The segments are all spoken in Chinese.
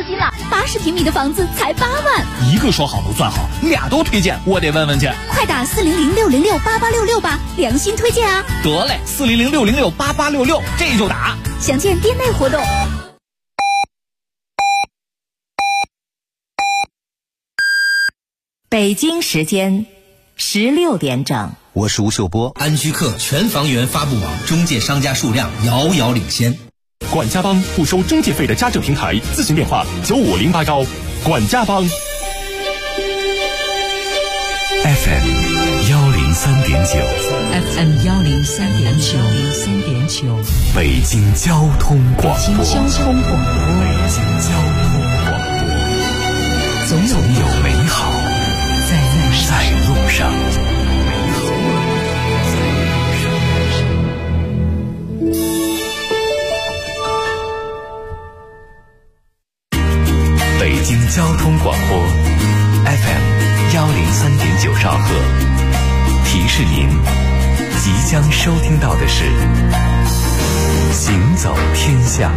金了，80平米的房子才8万。 一个说好不算好，俩都推荐，我得问问去。 快打400-606-8866吧，良心推荐啊！ 得嘞，400-606-8866，这就打。 详见店内活动。 北京时间16点整， 我是吴秀波。 安居客全房源发布网中介商家数量遥遥领先。 管家帮不收中介费的家政平台，咨询电话95081。管家帮。 FM 103.9 FM 103.9 北京交通广播。总有美好在路上。北京交通广播 FM 103.9兆赫，提示您即将收听到的是行走天下。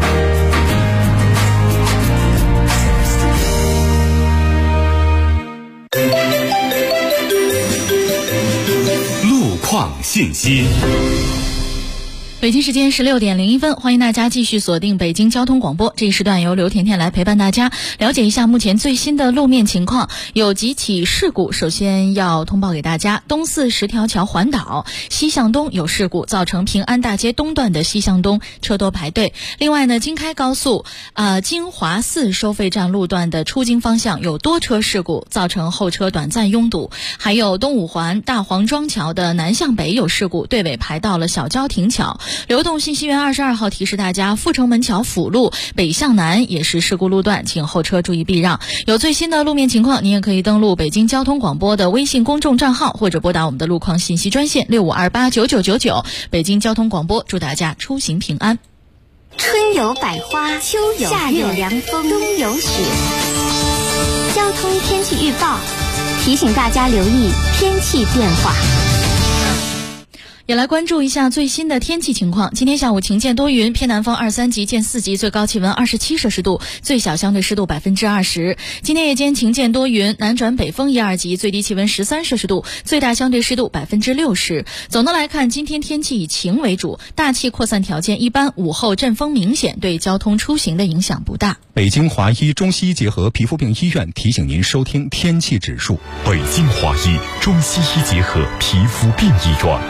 路况信息。 北京时间16点01分，欢迎大家继续锁定北京交通广播。这一时段由刘甜甜来陪伴大家，了解一下目前最新的路面情况。有几起事故，首先要通报给大家：东四10条桥环岛西向东有事故，造成平安大街东段的西向东车多排队。另外呢，京开高速京华4收费站路段的出京方向有多车事故，造成后车短暂拥堵。还有东五环大黄庄桥的南向北有事故，队尾排到了小郊亭桥。流动信息源22号提示大家，阜成门桥辅路北向南也是事故路段，请后车注意避让。有最新的路面情况，您也可以登录北京交通广播的微信公众账号，或者拨打我们的路况信息专线65289999。北京交通广播祝大家出行平安。 春有百花，秋有夏有凉风，冬有雪。交通天气预报提醒大家留意天气变化。 也来关注一下最新的天气情况。今天下午晴间多云，偏南风2、3级见4级，最高气温27摄氏度，最小相对湿度20%。今天夜间晴间多云，南转北风1、2级，最低气温13摄氏度，最大相对湿度60%。总的来看，今天天气以晴为主，大气扩散条件一般，午后阵风明显，对交通出行的影响不大。 北京华医中西医结合皮肤病医院提醒您收听天气指数。 北京华医中西医结合皮肤病医院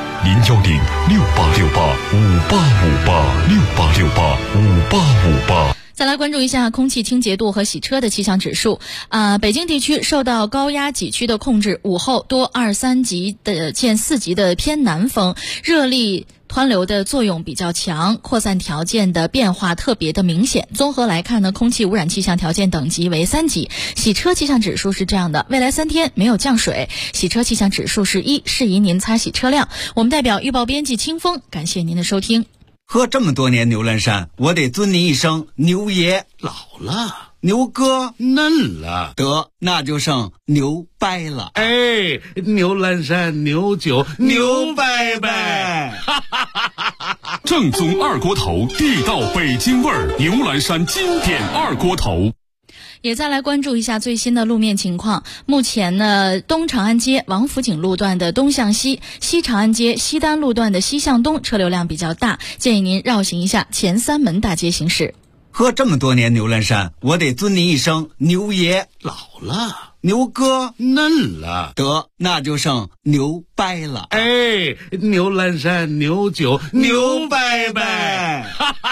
，010-6868-5858，6868-5858。 再来关注一下空气清洁度和洗车的气象指数。北京地区受到高压脊区的控制，午后多2、3级的见4级的偏南风，热力湍流的作用比较强，扩散条件的变化特别的明显。综合来看呢，空气污染气象条件等级为3级。洗车气象指数是这样的：未来3天没有降水，洗车气象指数是1，适宜您擦洗车辆。我们代表预报编辑清风，感谢您的收听。 喝这么多年牛栏山，我得尊您一声牛爷。 老了， 牛哥嫩了， 得那就剩牛掰了。 哎，牛栏山牛酒牛掰掰， 正宗二锅头，地道北京味儿，牛栏山经典二锅头。 也再来关注一下最新的路面情况。目前呢，东长安街王府井路段的东向西，西长安街西单路段的西向东车流量比较大，建议您绕行一下前3门大街行驶。 喝这么多年牛栏山，我得尊您一声牛爷。 老了， 牛哥嫩了， 得那就剩牛掰了。 哎，牛栏山牛酒牛掰掰。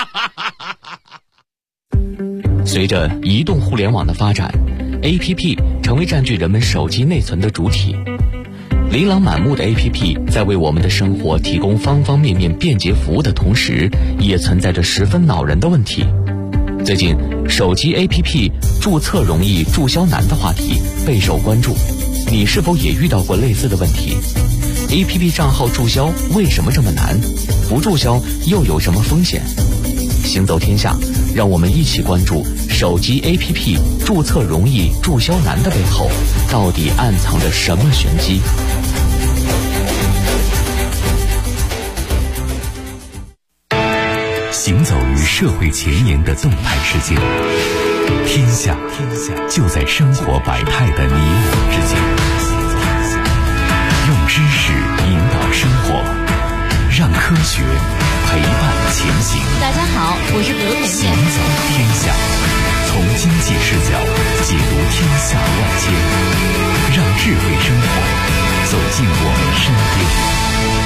随着移动互联网的发展， APP 成为占据人们手机内存的主体。琳琅满目的 APP 在为我们的生活提供方方面面便捷服务的同时，也存在着十分恼人的问题。最近，手机 APP 注册容易注销难的话题备受关注，你是否也遇到过类似的问题？ APP 账号注销为什么这么难？不注销又有什么风险？行走天下，让我们一起关注手机 APP 注册容易注销难的背后，到底暗藏着什么玄机？ 行走于社会前沿的动态世界， 天下就在生活百态的你我之间，用知识引导生活，让科学陪伴前行。 大家好，我是刘甜甜。 行走天下，从经济视角解读天下万千，让智慧生活走进我们身边。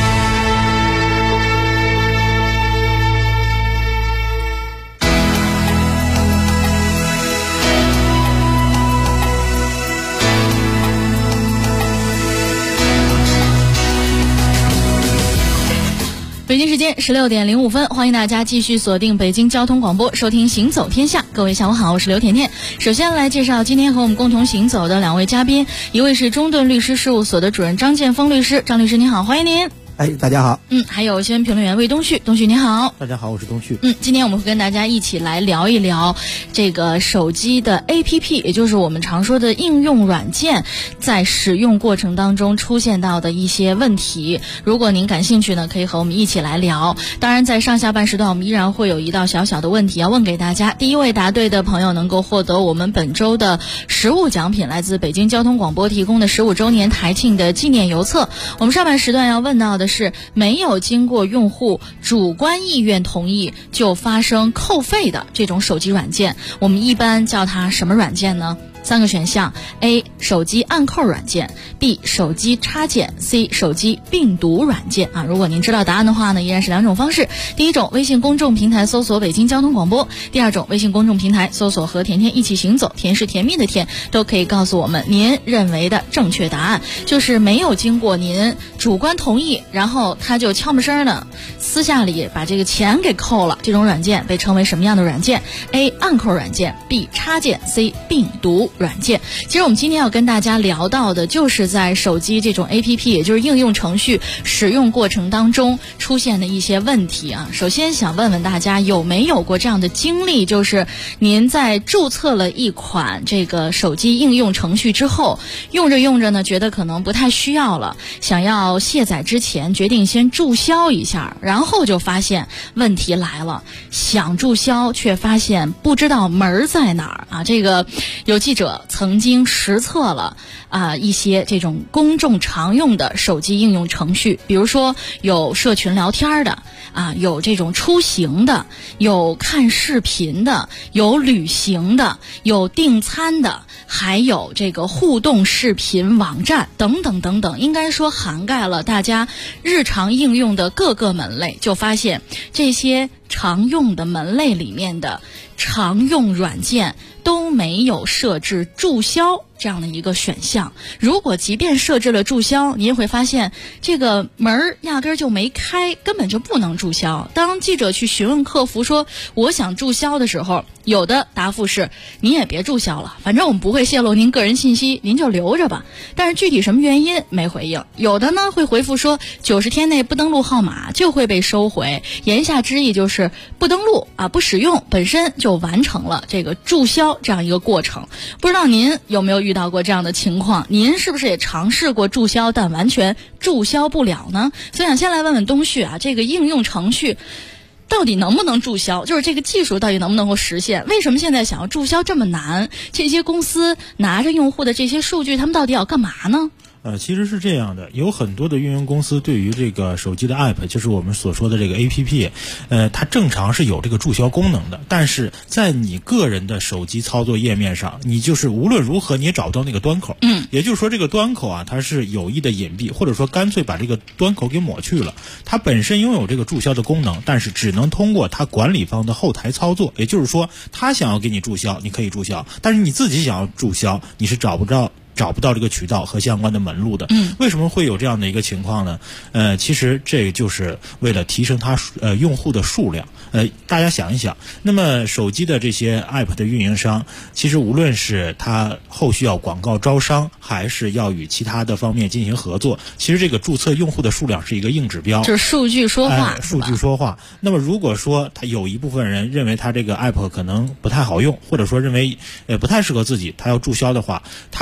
北京时间16点05分，欢迎大家继续锁定北京交通广播，收听行走天下。各位下午好，我是刘甜甜。首先来介绍今天和我们共同行走的两位嘉宾，一位是中顿律师事务所的主任张建峰律师，张律师您好，欢迎您。 大家好。 还有新闻评论员魏东旭，东旭你好。 大家好，我是东旭。 今天我们会跟大家一起来聊一聊这个手机的 APP， 也就是我们常说的应用软件，在使用过程当中出现到的一些问题。如果您感兴趣呢，可以和我们一起来聊。当然，在上下半时段，我们依然会有一道小小的问题要问给大家。第一位答对的朋友能够获得我们本周的实物奖品，来自北京交通广播提供的15周年台庆的纪念邮册。我们上半时段要问到的是，没有经过用户主观意愿同意就发生扣费的这种手机软件，我们一般叫它什么软件呢？3个选项 ：A. 手机按扣软件 ，B. 手机插件 ，C. 手机病毒软件啊。如果您知道答案的话呢，依然是2种方式。第一种，微信公众平台搜索北京交通广播；第二种，微信公众平台搜索和甜甜一起行走，甜是甜蜜的甜，都可以告诉我们您认为的正确答案。就是没有经过您主观同意，然后他就悄没声的私下里把这个钱给扣了，这种软件被称为什么样的软件 ？A. 按扣软件 ，B. 插件 ，C. 病毒软件。其实我们今天要跟大家聊到的就是在手机这种 APP， 也就是应用程序使用过程当中出现的一些问题啊。首先想问问大家有没有过这样的经历，就是您在注册了一款这个手机应用程序之后，用着用着呢，觉得可能不太需要了，想要卸载之前决定先注销一下，然后就发现问题来了，想注销却发现不知道门在哪儿啊。这个有记者曾经实测了一些这种公众常用的手机应用程序，比如说有社群聊天的有这种出行的，有看视频的，有旅行的，有订餐的，还有这个互动视频网站等等等等，应该说涵盖了大家日常应用的各个门类。就发现这些常用的门类里面的常用软件都没有设置注销这样的一个选项。如果即便设置了注销，你也会发现这个门压根就没开，根本就不能注销。当记者去询问客服说我想注销的时候，有的答复是您也别注销了，反正我们不会泄露您个人信息，您就留着吧。但是具体什么原因没回应。有的呢会回复说90天内不登录号码就会被收回，言下之意就是不登录不使用本身就完成了这个注销这样一个过程。不知道您有没有遇到过这样的情况，您是不是也尝试过注销但完全注销不了呢？所以想先来问问东旭这个应用程序到底能不能注销，就是这个技术到底能不能够实现？为什么现在想要注销这么难？这些公司拿着用户的这些数据，他们到底要干嘛呢？ 其实是这样的，有很多的运营公司对于这个手机的 app， 就是我们所说的这个 app， 它正常是有这个注销功能的，但是在你个人的手机操作页面上，你就是无论如何你也找不到那个端口。也就是说这个端口它是有意的隐蔽，或者说干脆把这个端口给抹去了。它本身拥有这个注销的功能，但是只能通过它管理方的后台操作。也就是说，他想要给你注销，你可以注销，但是你自己想要注销，你是找不到这个渠道和相关的门路的。为什么会有这样的一个情况呢？其实这就是为了提升它用户的数量。大家想一想，那么手机的这些 app 的运营商，其实无论是它后续要广告招商，还是要与其他的方面进行合作，其实这个注册用户的数量是一个硬指标， 就是数据说话。 数据说话。那么如果说他有一部分人认为他这个 app 可能不太好用，或者说认为不太适合自己，他要注销的话，他整个的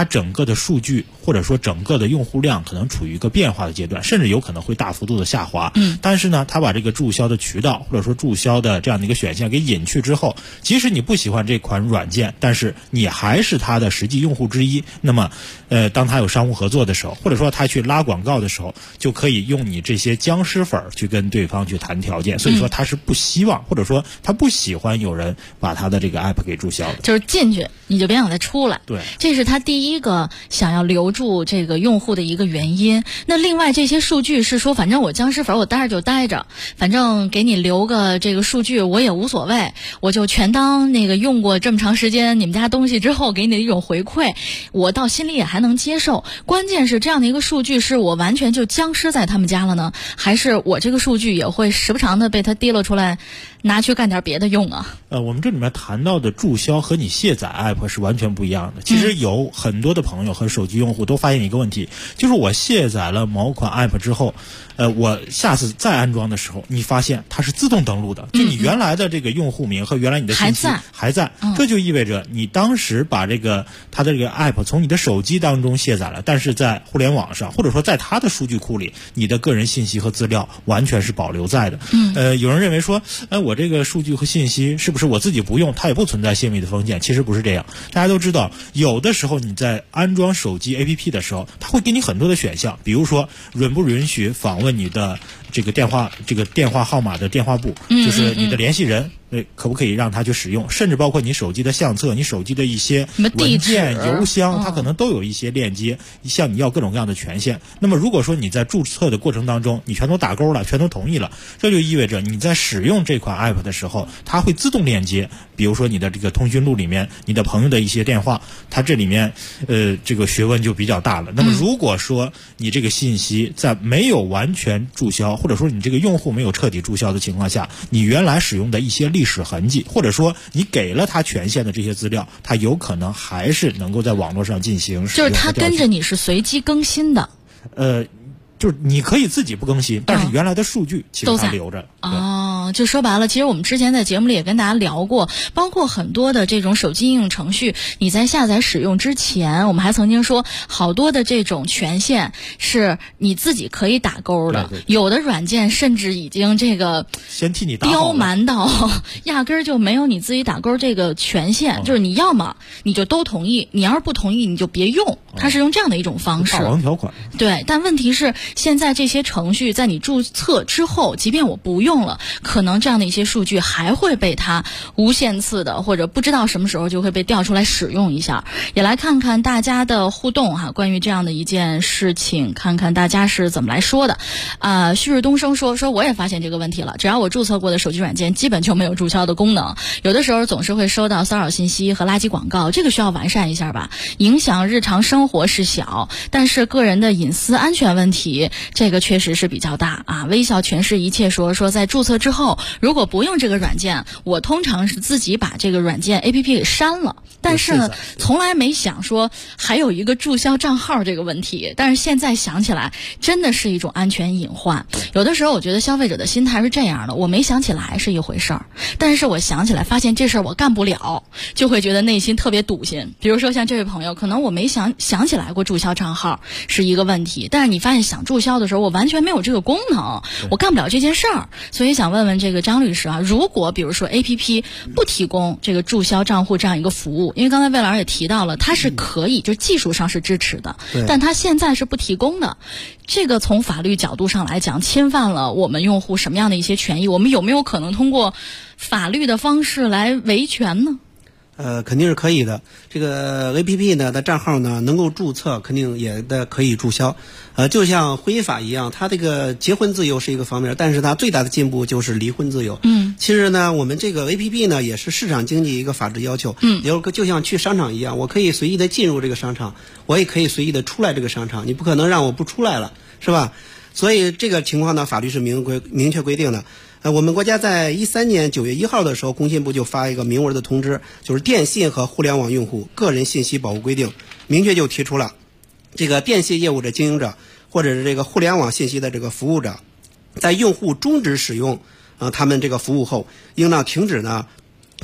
的数据或者说整个的用户量可能处于一个变化的阶段，甚至有可能会大幅度的下滑。但是呢，他把这个注销的渠道或者说注销的这样的一个选项给隐去之后，即使你不喜欢这款软件，但是你还是他的实际用户之一。那么，当他有商务合作的时候，或者说他去拉广告的时候，就可以用你这些僵尸粉去跟对方去谈条件。所以说他是不希望，或者说他不喜欢有人把他的这个 app 给注销的。 就是进去你就别想再出来。 对， 这是他第一个想要留住这个用户的一个原因。那另外这些数据是说，反正我僵尸粉我待着就待着，反正给你留个这个数据我也无所谓，我就全当那个用过这么长时间你们家东西之后给你的一种回馈，我到心里也还能接受。关键是这样的一个数据是我完全就僵尸在他们家了呢，还是我这个数据也会时不常的被他提了出来拿去干点别的用啊？ 我们这里面谈到的注销和你卸载 app 是完全不一样的。其实有很多的朋友和手机用户都发现一个问题，就是我卸载了某款 app 之后，我下次再安装的时候，你发现它是自动登录的，就你原来的这个用户名和原来你的信息还在，这就意味着你当时把这个它的这个 app 从你的手机当中卸载了，但是在互联网上或者说在它的数据库里，你的个人信息和资料完全是保留在的。有人认为说，我这个数据和信息是不是我自己不用，它也不存在泄密的风险？其实不是这样。大家都知道，有的时候你在安装手机 APP 的时候，它会给你很多的选项，比如说允不允许访问你的这个电话号码的电话簿，就是你的联系人，可不可以让他去使用？甚至包括你手机的相册、你手机的一些文件、邮箱，它可能都有一些链接，向你要各种各样的权限。那么如果说你在注册的过程当中，你全都打勾了，全都同意了，这就意味着你在使用这款 app 的时候，它会自动链接，比如说你的这个通讯录里面，你的朋友的一些电话，它这里面这个学问就比较大了。那么如果说你这个信息在没有完全注销，或者说你这个用户没有彻底注销的情况下，你原来使用的一些历史痕迹，或者说你给了他权限的这些资料，他有可能还是能够在网络上进行使用。 就是他跟着你是随机更新的。 就是你可以自己不更新，但是原来的数据其实它留着。 就说白了，其实我们之前在节目里也跟大家聊过，包括很多的这种手机应用程序，你在下载使用之前，我们还曾经说，好多的这种权限是你自己可以打勾的，有的软件甚至已经这个先替你打刁蛮到压根儿就没有你自己打勾这个权限，就是你要么你就都同意，你要是不同意你就别用，它是用这样的一种方式。 霸王条款。 对，但问题是现在这些程序在你注册之后，即便我不用了，可能这样的一些数据还会被它无限次的，或者不知道什么时候就会被调出来使用一下。也来看看大家的互动哈，关于这样的一件事情，看看大家是怎么来说的。旭日东升说我也发现这个问题了，只要我注册过的手机软件基本就没有注销的功能，有的时候总是会收到骚扰信息和垃圾广告，这个需要完善一下吧。影响日常生活是小，但是个人的隐私安全问题这个确实是比较大啊。微笑全是一切说在注册之后，如果不用这个软件，我通常是自己把这个软件 APP 给删了，但是呢从来没想说还有一个注销账号这个问题，但是现在想起来真的是一种安全隐患。有的时候我觉得消费者的心态是这样的，我没想起来是一回事儿，但是我想起来发现这事儿我干不了，就会觉得内心特别堵心。比如说像这位朋友，可能我没想起来过注销账号是一个问题，但是你发现想注销的时候我完全没有这个功能，我干不了这件事儿。所以想问问这个张律师啊，如果比如说 APP 不提供这个注销账户这样一个服务，因为刚才魏老师也提到了它是可以，就技术上是支持的，但它现在是不提供的，这个从法律角度上来讲侵犯了我们用户什么样的一些权益，我们有没有可能通过法律的方式来维权呢？ 肯定是可以的。这个 APP 呢的账号呢能够注册，肯定也可以注销。就像婚姻法一样，它这个结婚自由是一个方面，但是它最大的进步就是离婚自由。其实呢，我们这个 APP 呢也是市场经济一个法治要求。就像去商场一样，我可以随意的进入这个商场，我也可以随意的出来这个商场，你不可能让我不出来了，是吧？所以这个情况呢，法律是明确规定的。我们国家在2013年9月1号的时候，工信部就发一个明文的通知，就是电信和互联网用户个人信息保护规定，明确就提出了，这个电信业务的经营者或者是这个互联网信息的这个服务者，在用户终止使用他们这个服务后，应当停止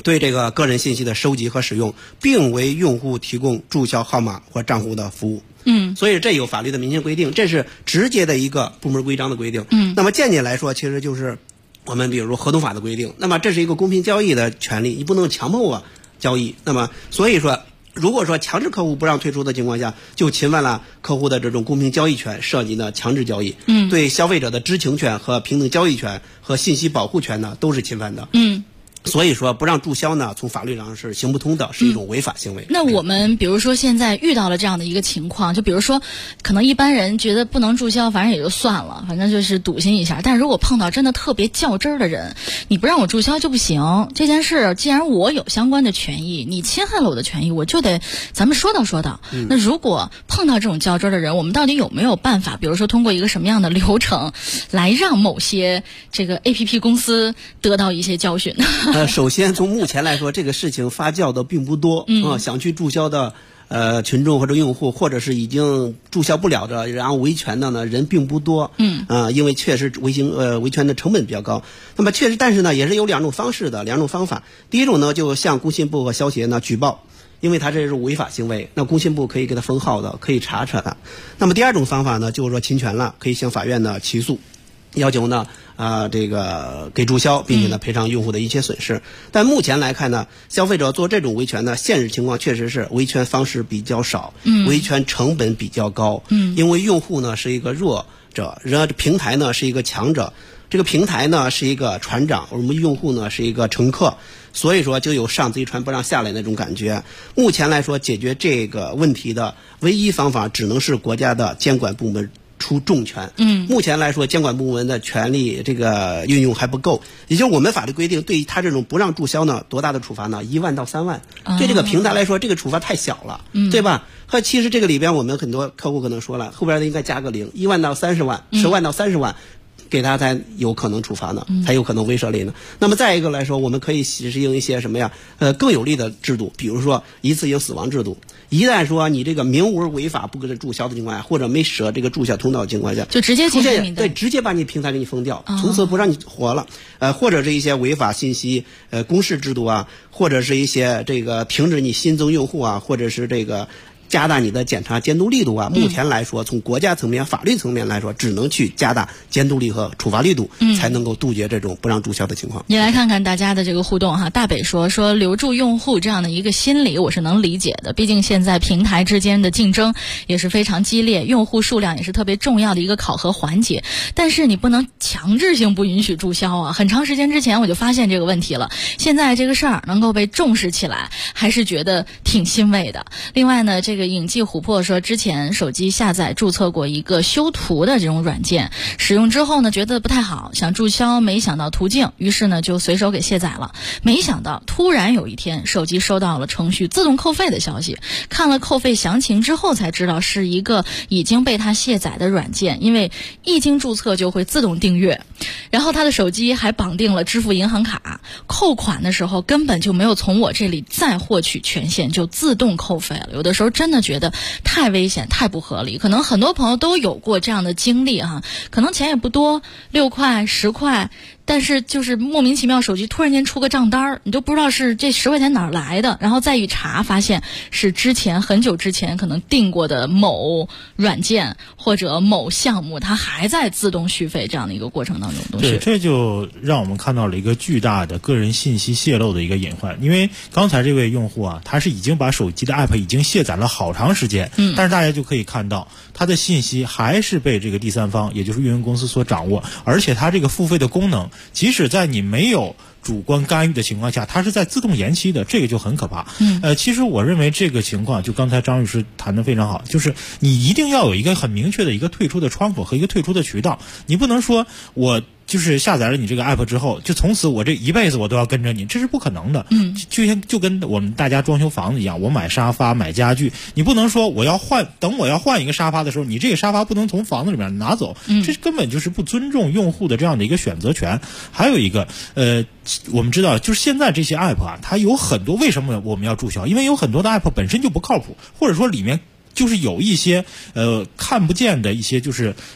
对这个个人信息的收集和使用，并为用户提供注销号码或账户的服务。所以这有法律的明确规定，这是直接的一个部门规章的规定。那么间接来说，其实就是我们比如说合同法的规定。那么这是一个公平交易的权利，你不能强迫我交易。那么所以说，如果说强制客户不让退出的情况下，就侵犯了客户的这种公平交易权，涉及呢强制交易。对消费者的知情权和平等交易权和信息保护权呢都是侵犯的。所以说不让注销呢，从法律上是行不通的，是一种违法行为。 那我们比如说现在遇到了这样的一个情况，就比如说可能一般人觉得不能注销，反正也就算了，反正就是赌心一下。但如果碰到真的特别较真儿的人，你不让我注销就不行。这件事既然我有相关的权益，你侵害了我的权益，我就得咱们说道说道。那如果碰到这种较真儿的人，我们到底有没有办法，比如说通过一个什么样的流程来让某些这个 APP 公司得到一些教训？ 首先从目前来说，这个事情发酵的并不多想去注销的群众或者用户，或者是已经注销不了的然后维权的呢人并不多。因为确实维权的成本比较高。那么确实，但是呢也是有两种方法。第一种呢，就向工信部和消协呢举报，因为他这是违法行为，那工信部可以给他封号的，可以查查他。那么第二种方法呢，就是说侵权了，可以向法院呢起诉，要求呢这个给注销，并且呢赔偿用户的一切损失。但目前来看呢，消费者做这种维权呢，现实情况确实是维权方式比较少，维权成本比较高。因为用户呢是一个弱者，然后平台呢是一个强者，这个平台呢是一个船长，我们用户呢是一个乘客，所以说就有上贼船不让下来那种感觉。目前来说，解决这个问题的唯一方法只能是国家的监管部门出重拳。目前来说，监管部门的权力这个运用还不够，也就是我们法律规定，对于他这种不让注销呢，多大的处罚呢？1万到3万。对这个平台来说，这个处罚太小了，对吧？其实这个里边，我们很多客户可能说了，后边应该加个0， 1万到30万，10万到30万。给他才有可能处罚呢，才有可能威慑力呢。那么再一个来说，我们可以实行一些什么呀？更有利的制度，比如说一次性死亡制度。一旦说你这个明无违法不给他注销的情况下，或者没设这个注销通道的情况下， 就直接进行对，直接把你平台给你封掉，从此不让你活了。或者是一些违法信息公示制度啊，或者是一些这个停止你新增用户啊，或者是这个加大你的检查监督力度啊。目前来说，从国家层面、法律层面来说，只能去加大监督力和处罚力度，才能够杜绝这种不让注销的情况。 你来看看大家的这个互动哈。大北说留住用户这样的一个心理，我是能理解的。毕竟现在平台之间的竞争也是非常激烈，用户数量也是特别重要的一个考核环节。但是你不能强制性不允许注销啊。很长时间之前我就发现这个问题了，现在这个事儿能够被重视起来，还是觉得挺欣慰的。另外呢，这个影记琥珀说，之前手机下载注册过一个修图的这种软件，使用之后呢觉得不太好，想注销，没想到途径，于是呢就随手给卸载了。没想到突然有一天手机收到了程序自动扣费的消息，看了扣费详情之后才知道是一个已经被他卸载的软件，因为一经注册就会自动订阅，然后他的手机还绑定了支付银行卡，扣款的时候根本就没有从我这里再获取权限，就自动扣费了。有的时候真的觉得太危险，太不合理。可能很多朋友都有过这样的经历哈，可能钱也不多，6块10块，但是就是莫名其妙手机突然间出个账单，你都不知道是这10块钱哪儿来的，然后再一查发现是之前很久之前可能订过的某软件或者某项目，它还在自动续费这样的一个过程当中。 对，这就让我们看到了一个巨大的个人信息泄露的一个隐患。因为刚才这位用户啊，他是已经把手机的 app 已经卸载了好长时间，但是大家就可以看到他的信息还是被这个第三方，也就是运营公司所掌握，而且他这个付费的功能，即使在你没有主观干预的情况下，它是在自动延期的，这个就很可怕。其实我认为这个情况，就刚才张律师谈得非常好，就是你一定要有一个很明确的一个退出的窗口和一个退出的渠道，你不能说我就是下载了你这个 app 之后，就从此我这一辈子我都要跟着你，这是不可能的。就跟我们大家装修房子一样，我买沙发买家具，你不能说我要换一个沙发的时候，你这个沙发不能从房子里面拿走，这根本就是不尊重用户的这样的一个选择权。还有一个我们知道就是现在这些 app 啊，它有很多，为什么我们要注销？因为有很多的 app 本身就不靠谱，或者说里面就是有一些看不见的一些就是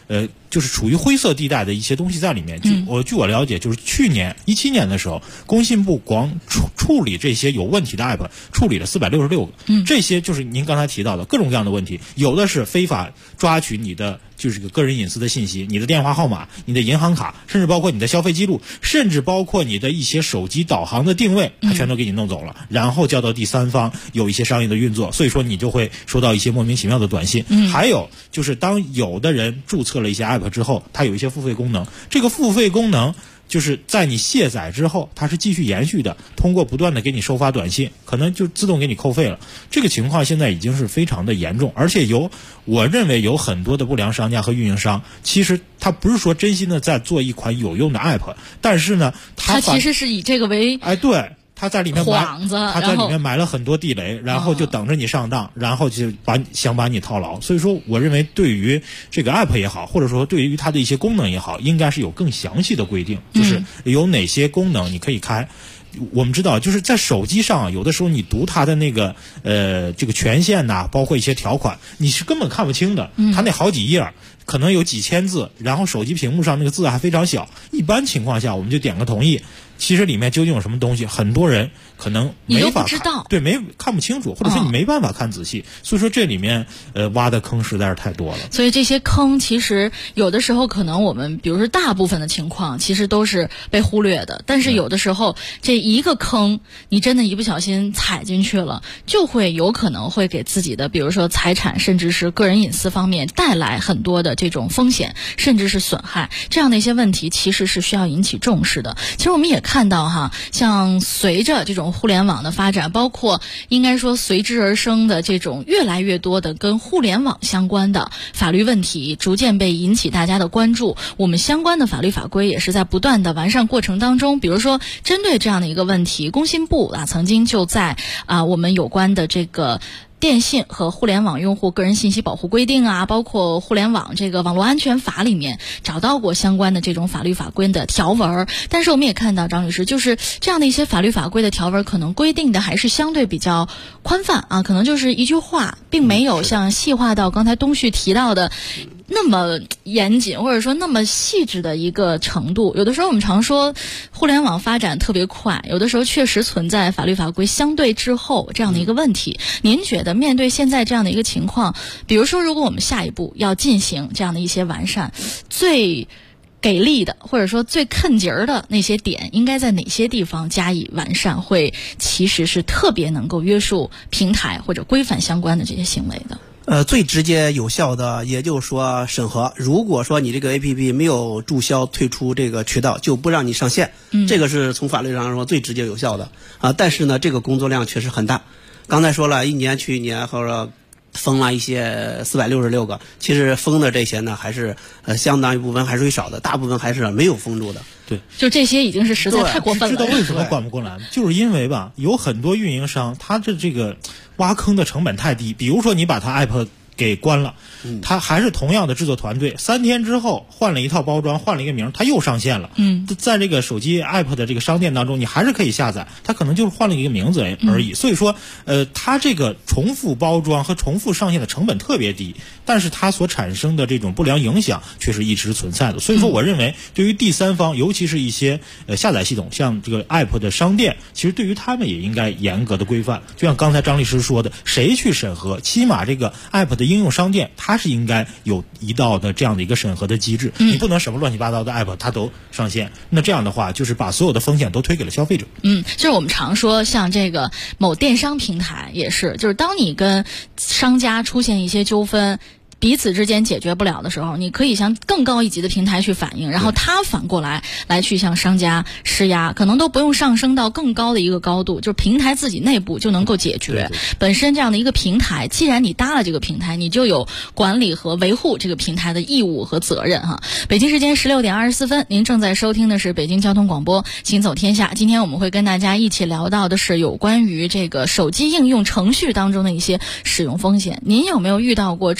就是处于灰色地带的一些东西在里面。据我了解，就是去年17年的时候，工信部光处理这些有问题的 app 处理了466个，这些就是您刚才提到的各种各样的问题，有的是非法抓取你的就是这个个人隐私的信息，你的电话号码、你的银行卡，甚至包括你的消费记录，甚至包括你的一些手机导航的定位，它全都给你弄走了，然后交到第三方有一些商业的运作，所以说你就会收到一些莫名其妙的短信。还有就是当有的人注册了一些 app 之后，它有一些付费功能，这个付费功能就是在你卸载之后，它是继续延续的，通过不断的给你收发短信，可能就自动给你扣费了。这个情况现在已经是非常的严重，而且我认为有很多的不良商家和运营商，其实他不是说真心的在做一款有用的 app， 但是呢，他其实是以这个为对。他在里面埋了很多地雷，然后就等着你上当，然后就想把你套牢。所以说，我认为对于这个 app 也好，或者说对于它的一些功能也好，应该是有更详细的规定，就是有哪些功能你可以开。我们知道，就是在手机上，有的时候你读它的那个这个权限呐，包括一些条款，你是根本看不清的。它那好几页，可能有几千字，然后手机屏幕上那个字还非常小。一般情况下，我们就点个同意。其实里面究竟有什么东西，很多人可能没法看，对，看不清楚，或者说你没办法看仔细。所以说这里面挖的坑实在是太多了。 所以这些坑其实有的时候可能我们比如说大部分的情况其实都是被忽略的，但是有的时候这一个坑你真的一不小心踩进去了，就会有可能会给自己的比如说财产甚至是个人隐私方面带来很多的这种风险，甚至是损害。这样的一些问题其实是需要引起重视的。其实我们也看到哈，像随着这种互联网的发展，包括应该说随之而生的这种越来越多的跟互联网相关的法律问题，逐渐被引起大家的关注。我们相关的法律法规也是在不断的完善过程当中。比如说，针对这样的一个问题，工信部曾经就在我们有关的这个电信和互联网用户个人信息保护规定包括互联网这个网络安全法里面找到过相关的这种法律法规的条文。但是我们也看到，张律师，就是这样的一些法律法规的条文可能规定的还是相对比较宽泛可能就是一句话，并没有像细化到刚才东旭提到的那么严谨，或者说那么细致的一个程度。有的时候我们常说互联网发展特别快，有的时候确实存在法律法规相对滞后这样的一个问题。您觉得面对现在这样的一个情况，比如说如果我们下一步要进行这样的一些完善，最给力的或者说最坑节儿的那些点应该在哪些地方加以完善，会其实是特别能够约束平台或者规范相关的这些行为的？ 最直接有效的，也就是说审核。如果说你这个 APP 没有注销退出这个渠道，就不让你上线，这个是从法律上说最直接有效的但是呢，这个工作量确实很大。刚才说了去年或者封了一些466个，其实封的这些呢，还是相当一部分还是会少的，大部分还是没有封住的。 对， 就这些已经是实在太过分了。 知道为什么管不过来？就是因为有很多运营商，他的这个挖坑的成本太低。比如说你把他 app 给关了，他还是同样的制作团队，3天之后换了一套包装，换了一个名，他又上线了。在这个手机 app 的这个商店当中，你还是可以下载，他可能就是换了一个名字而已。所以说，他这个重复包装和重复上线的成本特别低，但是它所产生的这种不良影响却是一直存在的。所以说，我认为对于第三方，尤其是一些下载系统，像这个 app 的商店，其实对于他们也应该严格的规范。就像刚才张律师说的，谁去审核？起码这个 app 的应用商店，它是应该有一道的这样的一个审核的机制。你不能什么乱七八糟的 app 它都上线，那这样的话就是把所有的风险都推给了消费者。 就是我们常说像这个某电商平台也是，就是当你跟商家出现一些纠纷，彼此之间解决不了的时候，你可以向更高一级的平台去反映，然后他反过来去向商家施压，可能都不用上升到更高的一个高度，就是平台自己内部就能够解决。本身这样的一个平台，既然你搭了这个平台，你就有管理和维护这个平台的义务和责任哈。北京时间16点24分，您正在收听的是北京交通广播行走天下。今天我们会跟大家一起聊到的是有关于这个手机应用程序当中的一些使用风险。您有没有遇到过注册之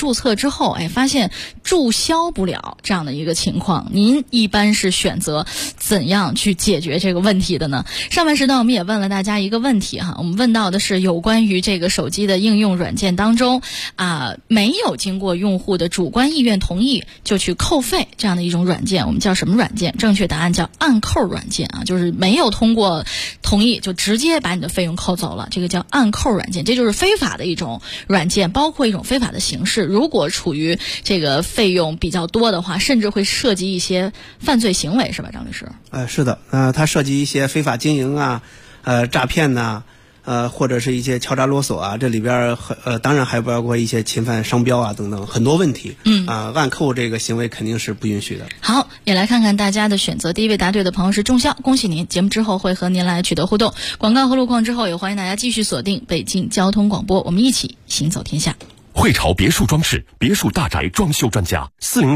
后，发现注销不了这样的一个情况，您一般是选择怎样去解决这个问题的呢？上半时段我们也问了大家一个问题哈，我们问到的是有关于这个手机的应用软件当中没有经过用户的主观意愿同意就去扣费这样的一种软件，我们叫什么软件？正确答案叫按扣软件啊，就是没有通过同意就直接把你的费用扣走了，这个叫按扣软件，这就是非法的一种软件，包括一种非法的形式。如果处于这个费用比较多的话，甚至会涉及一些犯罪行为，是吧，张律师？ 是的，它涉及一些非法经营啊，诈骗呐，或者是一些敲诈勒索啊，这里边当然还包括一些侵犯商标啊等等很多问题。按扣这个行为肯定是不允许的。 好，也来看看大家的选择。第一位答对的朋友是仲霄，恭喜您！节目之后会和您来取得互动。广告和路况之后，也欢迎大家继续锁定北京交通广播，我们一起行走天下。 汇潮别墅装饰，别墅大宅装修专家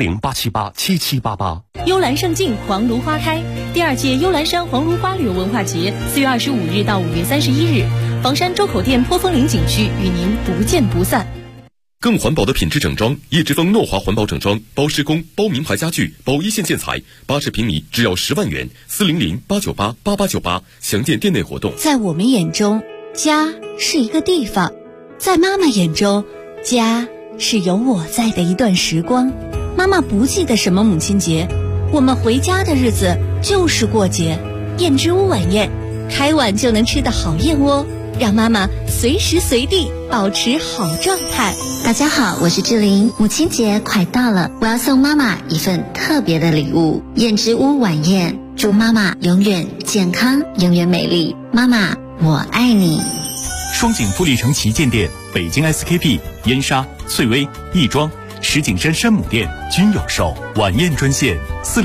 ，400-878-7788。 幽兰胜境，黄芦花开。第2届幽兰山黄芦花旅游文化节，4月25日到5月31日，房山周口店坡峰岭景区与您不见不散。 更环保的品质整装，叶之峰诺华环保整装，包施工，包名牌家具，包一线建材，80平米只要10万元，400-898-8898，详见店内活动。 在我们眼中，家是一个地方，在妈妈眼中，家是有我在的一段时光。妈妈不记得什么母亲节，我们回家的日子就是过节。燕之屋晚宴，开碗就能吃的好燕窝，让妈妈随时随地保持好状态。 大家好，我是志玲。母亲节快到了，我要送妈妈一份特别的礼物——燕之屋晚宴，祝妈妈永远健康，永远美丽。妈妈，我爱你。 双井富力城旗舰店、北京 SKP、燕莎、翠微、亦庄、石景山山姆店均有售。晚宴专线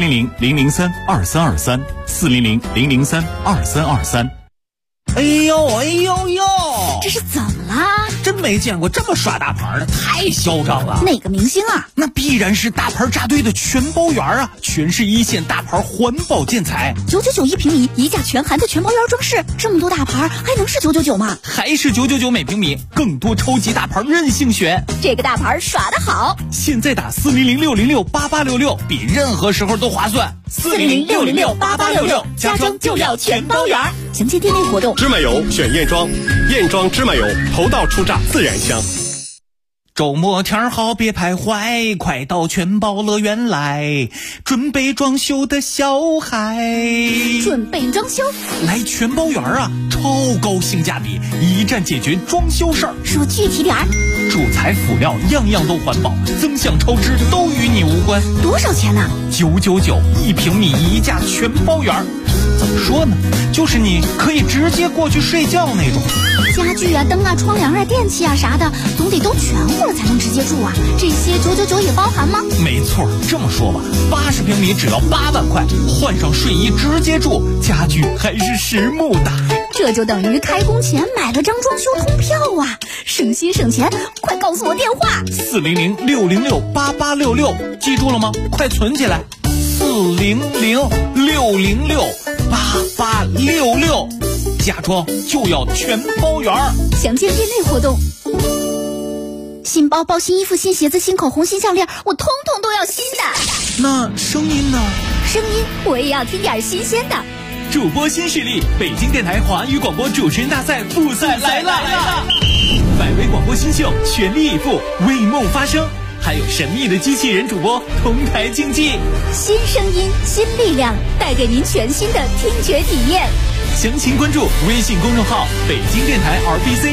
400-003-2323 400-003-2323。 哎呦哎呦呦， 这是怎么啦？ 真没见过这么耍大牌的，太嚣张了。 哪个明星啊？ 那必然是大牌扎堆的全包园啊，全是一线大牌环保建材 ，999一平米，一价全含的全包园装饰，这么多大牌还能是999吗？ 还是999每平米，更多超级大牌任性选。 这个大牌耍得好， 现在打400-606-8866，比任何时候都划算。 400-606-8866，家装就要全包园。详见店内活动。 芝麻油选燕庄，燕庄芝麻油，头道初榨自然香。 周末天好别徘徊，快到全包乐园来，准备装修的小孩。 准备装修？ 来全包园啊，超高性价比，一站解决装修事儿。 说具体点儿。 主材辅料样样都环保，增项超支都与你无关。 多少钱呢 ？999一平米，一价全包园。怎么说呢？就是你可以直接过去睡觉那种。 家具啊、灯啊、窗帘啊、电器啊啥的，总得都全乎了才能直接住啊。这些999也包含吗？ 没错，这么说吧，80平米只要8万块，换上睡衣直接住，家具还是实木的。 这就等于开工前买了张装修通票啊，省心省钱。快告诉我电话 ，400-606-8866，记住了吗？快存起来，400-606-8866，家装就要全包圆。 详见店内活动。新包包、新衣服、新鞋子、新口红、新项链，我通通都要新的。 那声音呢？ 声音我也要听点新鲜的。 主播新势力，北京电台华语广播主持人大赛复赛来了！百位广播新秀全力以赴，为梦发声，还有神秘的机器人主播同台竞技。 新声音，新力量，带给您全新的听觉体验。 详情关注微信公众号北京电台 RBC。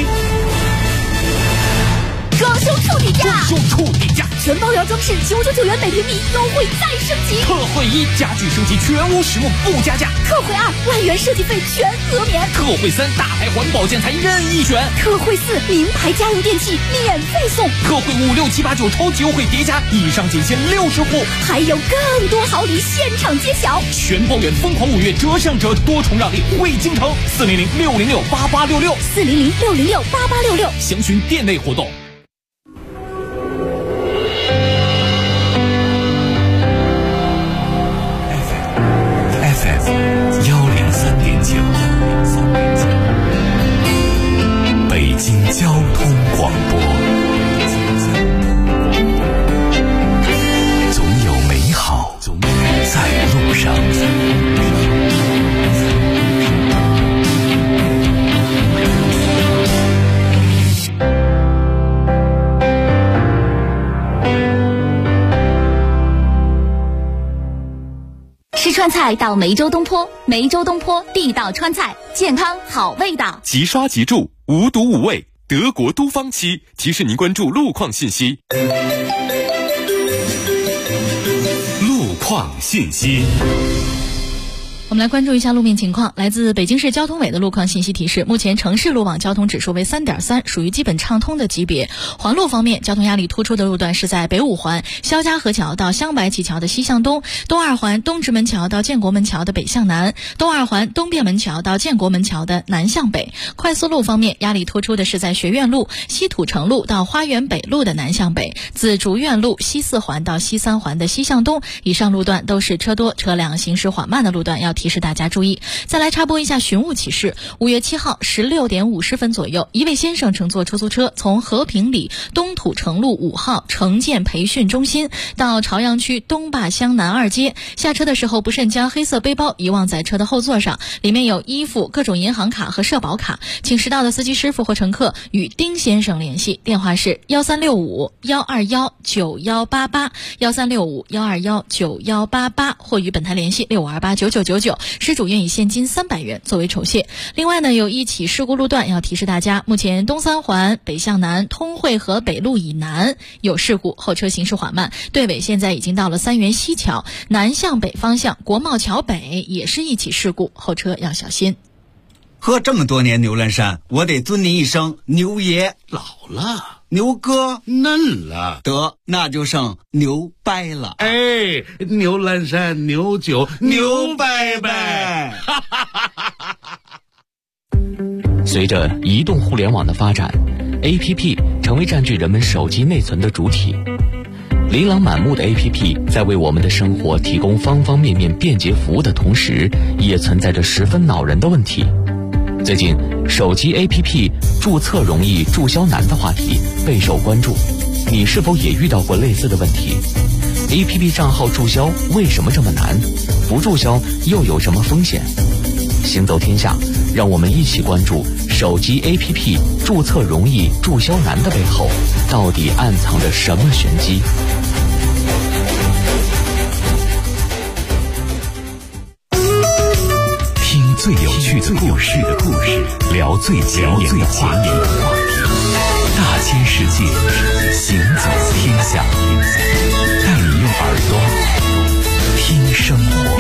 装修处理价， 全包园装饰999元每平米，优惠再升级。 特惠1，家具升级全屋实木不加价。 特惠2，万元设计费全额免。 特惠3，大牌环保建材任意选。 特惠4，名牌家用电器免费送。 特惠5、6、7、8、9超级优惠叠加，以上仅限60户， 还有更多好礼现场揭晓。 全包圆疯狂5月折上折，多重让利惠京城。400-606-8866 400-606-8866， 详询店内活动。 北京交通广播。 川菜到梅州东坡，梅州东坡地道川菜，健康好味道。 即刷即住，无毒无味，德国都方漆提示您关注路况信息。 路况信息。 我们来关注一下路面情况。来自北京市交通委的路况信息提示，目前城市路网交通指数为 3.3， 属于基本畅通的级别。环路方面，交通压力突出的路段是在北五环肖家河桥到香白旗桥的西向东，东二环东直门桥到建国门桥的北向南，东二环东便门桥到建国门桥的南向北。快速路方面，压力突出的是在学院路西土城路到花园北路的南向北，自竹院路西四环到西三环的西向东。以上路段都是车多车辆行驶缓慢的路段，要提示大家注意。再来插播一下寻物启事。5月7号16点50分左右，一位先生乘坐出租车从和平里东土城路5号城建培训中心到朝阳区东坝乡南2街，下车的时候不慎将黑色背包遗忘在车的后座上，里面有衣服、各种银行卡和社保卡，请识到的司机师傅或乘客与丁先生联系，电话是1365-121-9188 1365-121-9188，或与本台联系6528-9999，失主愿以现金300元作为酬谢。另外呢，有一起事故路段要提示大家，目前东三环北向南通惠河北路以南有事故，后车行驶缓慢，队尾现在已经到了三元西桥，南向北方向国贸桥北也是一起事故，后车要小心。 喝这么多年牛栏山，我得尊您一声牛爷。 老了， 牛哥嫩了， 得那就剩牛掰了。 哎，牛栏山牛酒牛掰掰。 随着移动互联网的发展， APP 成为占据人们手机内存的主体。琳琅满目的 APP 在为我们的生活提供方方面面便捷服务的同时，也存在着十分恼人的问题。最近，手机 APP 注册容易注销难的话题备受关注。你是否也遇到过类似的问题？ APP 账号注销为什么这么难？不注销又有什么风险？行走天下，让我们一起关注手机 APP 注册容易注销难的背后，到底暗藏着什么玄机？ 听最有趣的故事，聊最前沿的话题，大千世界，行走天下，带你用耳朵听生活。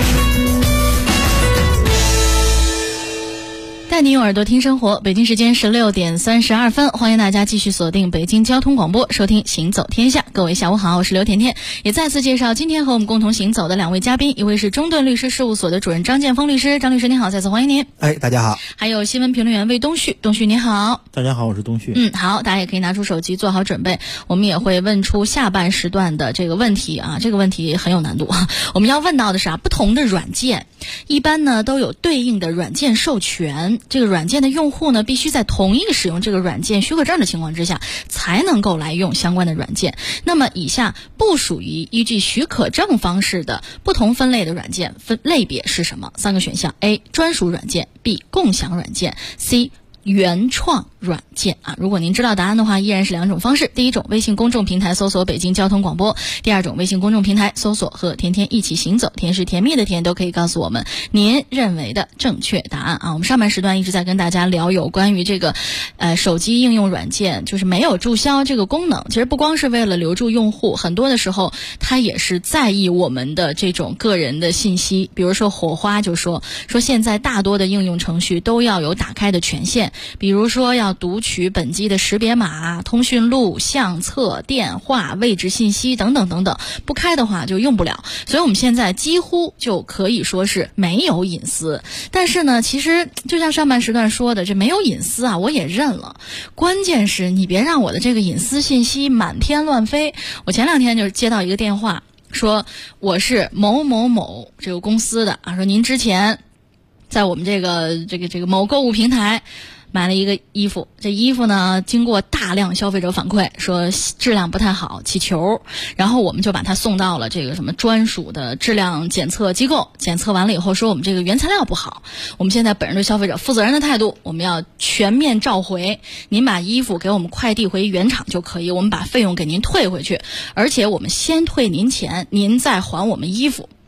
带你用耳朵听生活。北京时间16点32分，欢迎大家继续锁定北京交通广播，收听行走天下。各位下午好，我是刘甜甜，也再次介绍今天和我们共同行走的两位嘉宾，一位是中盾律师事务所的主任张建峰律师，张律师您好，再次欢迎您。 大家好。 还有新闻评论员魏东旭，东旭你好。 大家好，我是东旭。 好，大家也可以拿出手机做好准备，我们也会问出下半时段的这个问题啊，这个问题很有难度。我们要问到的是不同的软件一般呢都有对应的软件授权，这个软件的用户呢必须在同意使用这个软件许可证的情况之下才能够来用相关的软件。那么以下不属于依据许可证方式的不同分类的软件分类别是什么？3个选项： A 专属软件， B 共享软件， C原创软件啊。如果您知道答案的话，依然是2种方式。第一种，微信公众平台搜索北京交通广播；第二种，微信公众平台搜索和甜甜一起行走，甜是甜蜜的甜，都可以告诉我们您认为的正确答案啊。我们上半时段一直在跟大家聊有关于这个手机应用软件就是没有注销这个功能，其实不光是为了留住用户，很多的时候它也是在意我们的这种个人的信息。比如说火花就说现在大多的应用程序都要有打开的权限，比如说要读取本机的识别码、通讯录、相册、电话、位置信息等等等等，不开的话就用不了。所以我们现在几乎就可以说是没有隐私。但是呢，其实就像上半时段说的，这没有隐私啊，我也认了。关键是你别让我的这个隐私信息满天乱飞。我前2天就接到一个电话，说我是某某某这个公司的啊，说您之前在我们这个某购物平台买了一个衣服，这衣服呢经过大量消费者反馈说质量不太好，起球，然后我们就把它送到了这个什么专属的质量检测机构，检测完了以后说我们这个原材料不好，我们现在本着对消费者负责任的态度，我们要全面召回，您把衣服给我们快递回原厂就可以，我们把费用给您退回去，而且我们先退您钱，您再还我们衣服。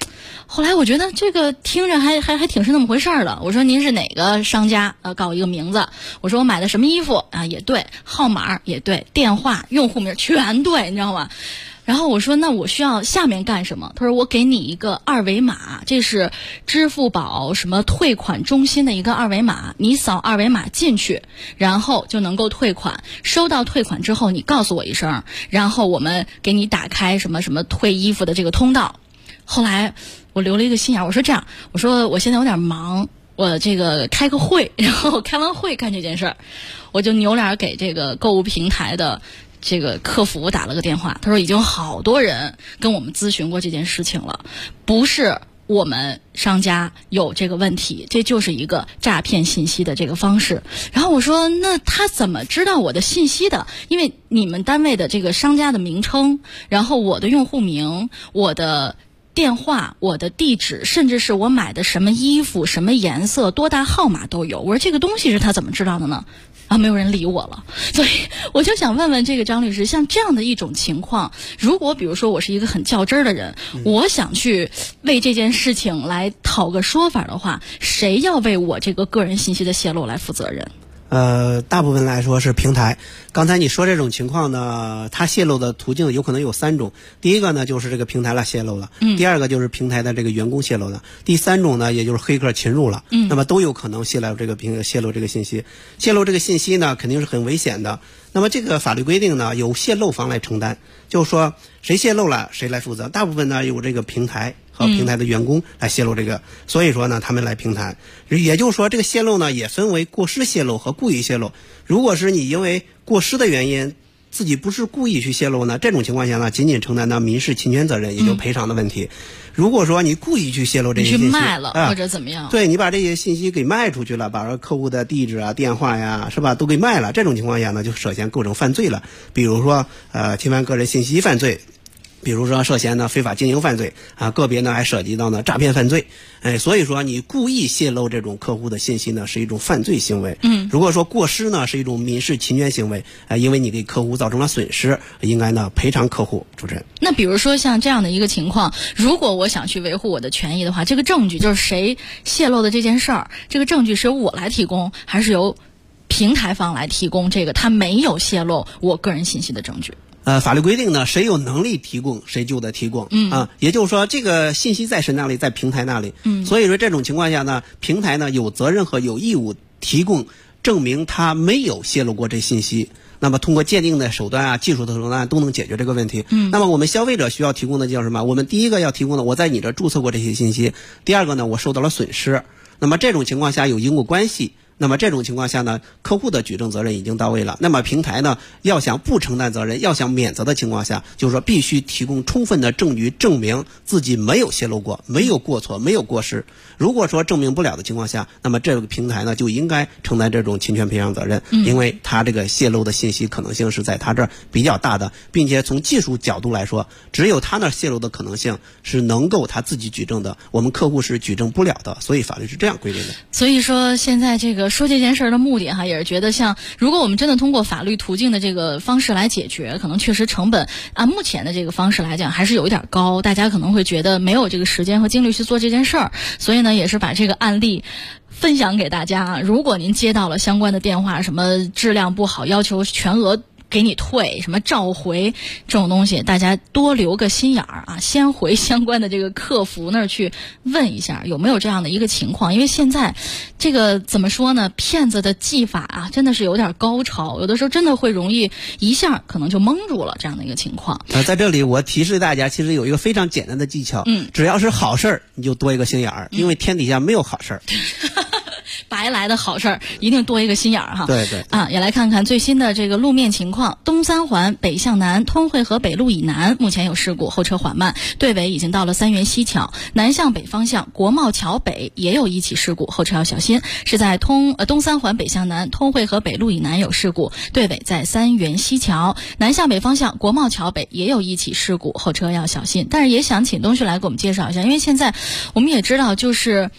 后来我觉得这个听着还挺是那么回事儿的。我说您是哪个商家？告我一个名字。我说我买的什么衣服啊？也对，号码也对，电话、用户名全对，你知道吗？然后我说那我需要下面干什么？他说我给你一个二维码，这是支付宝什么退款中心的一个二维码，你扫二维码进去，然后就能够退款。收到退款之后你告诉我一声，然后我们给你打开什么什么退衣服的这个通道。后来我留了一个心眼，我说这样，我说我现在有点忙，我这个开个会，然后开完会干这件事儿。我就扭脸给这个购物平台的这个客服打了个电话，他说已经好多人跟我们咨询过这件事情了，不是我们商家有这个问题，这就是一个诈骗信息的这个方式。然后我说那他怎么知道我的信息的？因为你们单位的这个商家的名称，然后我的用户名，我的电话，我的地址，甚至是我买的什么衣服、什么颜色、多大号码都有。我说这个东西是他怎么知道的呢？没有人理我了。所以我就想问问这个张律师，像这样的一种情况，如果比如说我是一个很较真儿的人，我想去为这件事情来讨个说法的话，谁要为我这个个人信息的泄露来负责任？ 大部分来说是平台。刚才你说这种情况呢，它泄露的途径有可能有3种。第一个呢，就是这个平台来泄露了；第二个就是平台的这个员工泄露了；第3种呢，也就是黑客侵入了。那么都有可能泄露这个信息。泄露这个信息呢，肯定是很危险的。那么这个法律规定呢，由泄露方来承担，就是说谁泄露了谁来负责。大部分呢由这个平台和平台的员工来泄露这个，所以说呢他们来平台。也就是说这个泄露呢也分为过失泄露和故意泄露。如果是你因为过失的原因自己不是故意去泄露呢，这种情况下呢仅仅承担到民事侵权责任，也就赔偿的问题。如果说你故意去泄露这些信息， 你去卖了或者怎么样， 对，你把这些信息给卖出去了，把客户的地址啊、电话呀，是吧，都给卖了，这种情况下呢就涉嫌构成犯罪了。比如说侵犯个人信息犯罪，比如说涉嫌呢非法经营犯罪啊，个别呢还涉及到呢诈骗犯罪。所以说你故意泄露这种客户的信息呢是一种犯罪行为。如果说过失呢是一种民事侵权行为，因为你给客户造成了损失，应该呢赔偿客户。主持人， 那比如说像这样的一个情况，如果我想去维护我的权益的话，这个证据就是谁泄露的这件事儿，这个证据是由我来提供，还是由平台方来提供这个他没有泄露我个人信息的证据？ 法律规定呢，谁有能力提供谁就得提供。也就是说这个信息在谁那里，在平台那里。所以说这种情况下呢，平台呢有责任和有义务提供证明他没有泄露过这信息。那么通过鉴定的手段啊、技术的手段都能解决这个问题。那么我们消费者需要提供的叫什么？我们第一个要提供的，我在你这注册过这些信息；第二个呢，我受到了损失。那么这种情况下有因果关系。那么这种情况下呢，客户的举证责任已经到位了。那么平台呢，要想不承担责任，要想免责的情况下，就是说必须提供充分的证据证明自己没有泄露过，没有过错，没有过失。如果说证明不了的情况下，那么这个平台呢就应该承担这种侵权赔偿责任，因为他这个泄露的信息可能性是在他这儿比较大的，并且从技术角度来说，只有他那泄露的可能性是能够他自己举证的，我们客户是举证不了的，所以法律是这样规定的。 所以说现在这个说这件事儿的目的也是觉得像如果我们真的通过法律途径的这个方式来解决，可能确实成本按目前的这个方式来讲还是有一点高，大家可能会觉得没有这个时间和精力去做这件事儿，所以呢也是把这个案例分享给大家。如果您接到了相关的电话，什么质量不好，要求全额给你退，什么召回这种东西，大家多留个心眼儿啊，先回相关的这个客服那儿去问一下有没有这样的一个情况。因为现在这个怎么说呢，骗子的技法啊真的是有点高超，有的时候真的会容易一下可能就蒙住了这样的一个情况。 在这里我提示大家，其实有一个非常简单的技巧，只要是好事儿你就多一个心眼儿，因为天底下没有好事儿。 白来的好事儿一定多一个心眼儿哈。 对对啊，也来看看最新的这个路面情况。东三环北向南通惠河北路以南目前有事故，后车缓慢，队尾已经到了三元西桥。南向北方向国贸桥北也有一起事故，后车要小心。是在东三环北向南通惠河北路以南有事故，队尾在三元西桥。南向北方向国贸桥北也有一起事故，后车要小心。但是也想请东旭来给我们介绍一下，因为现在我们也知道就是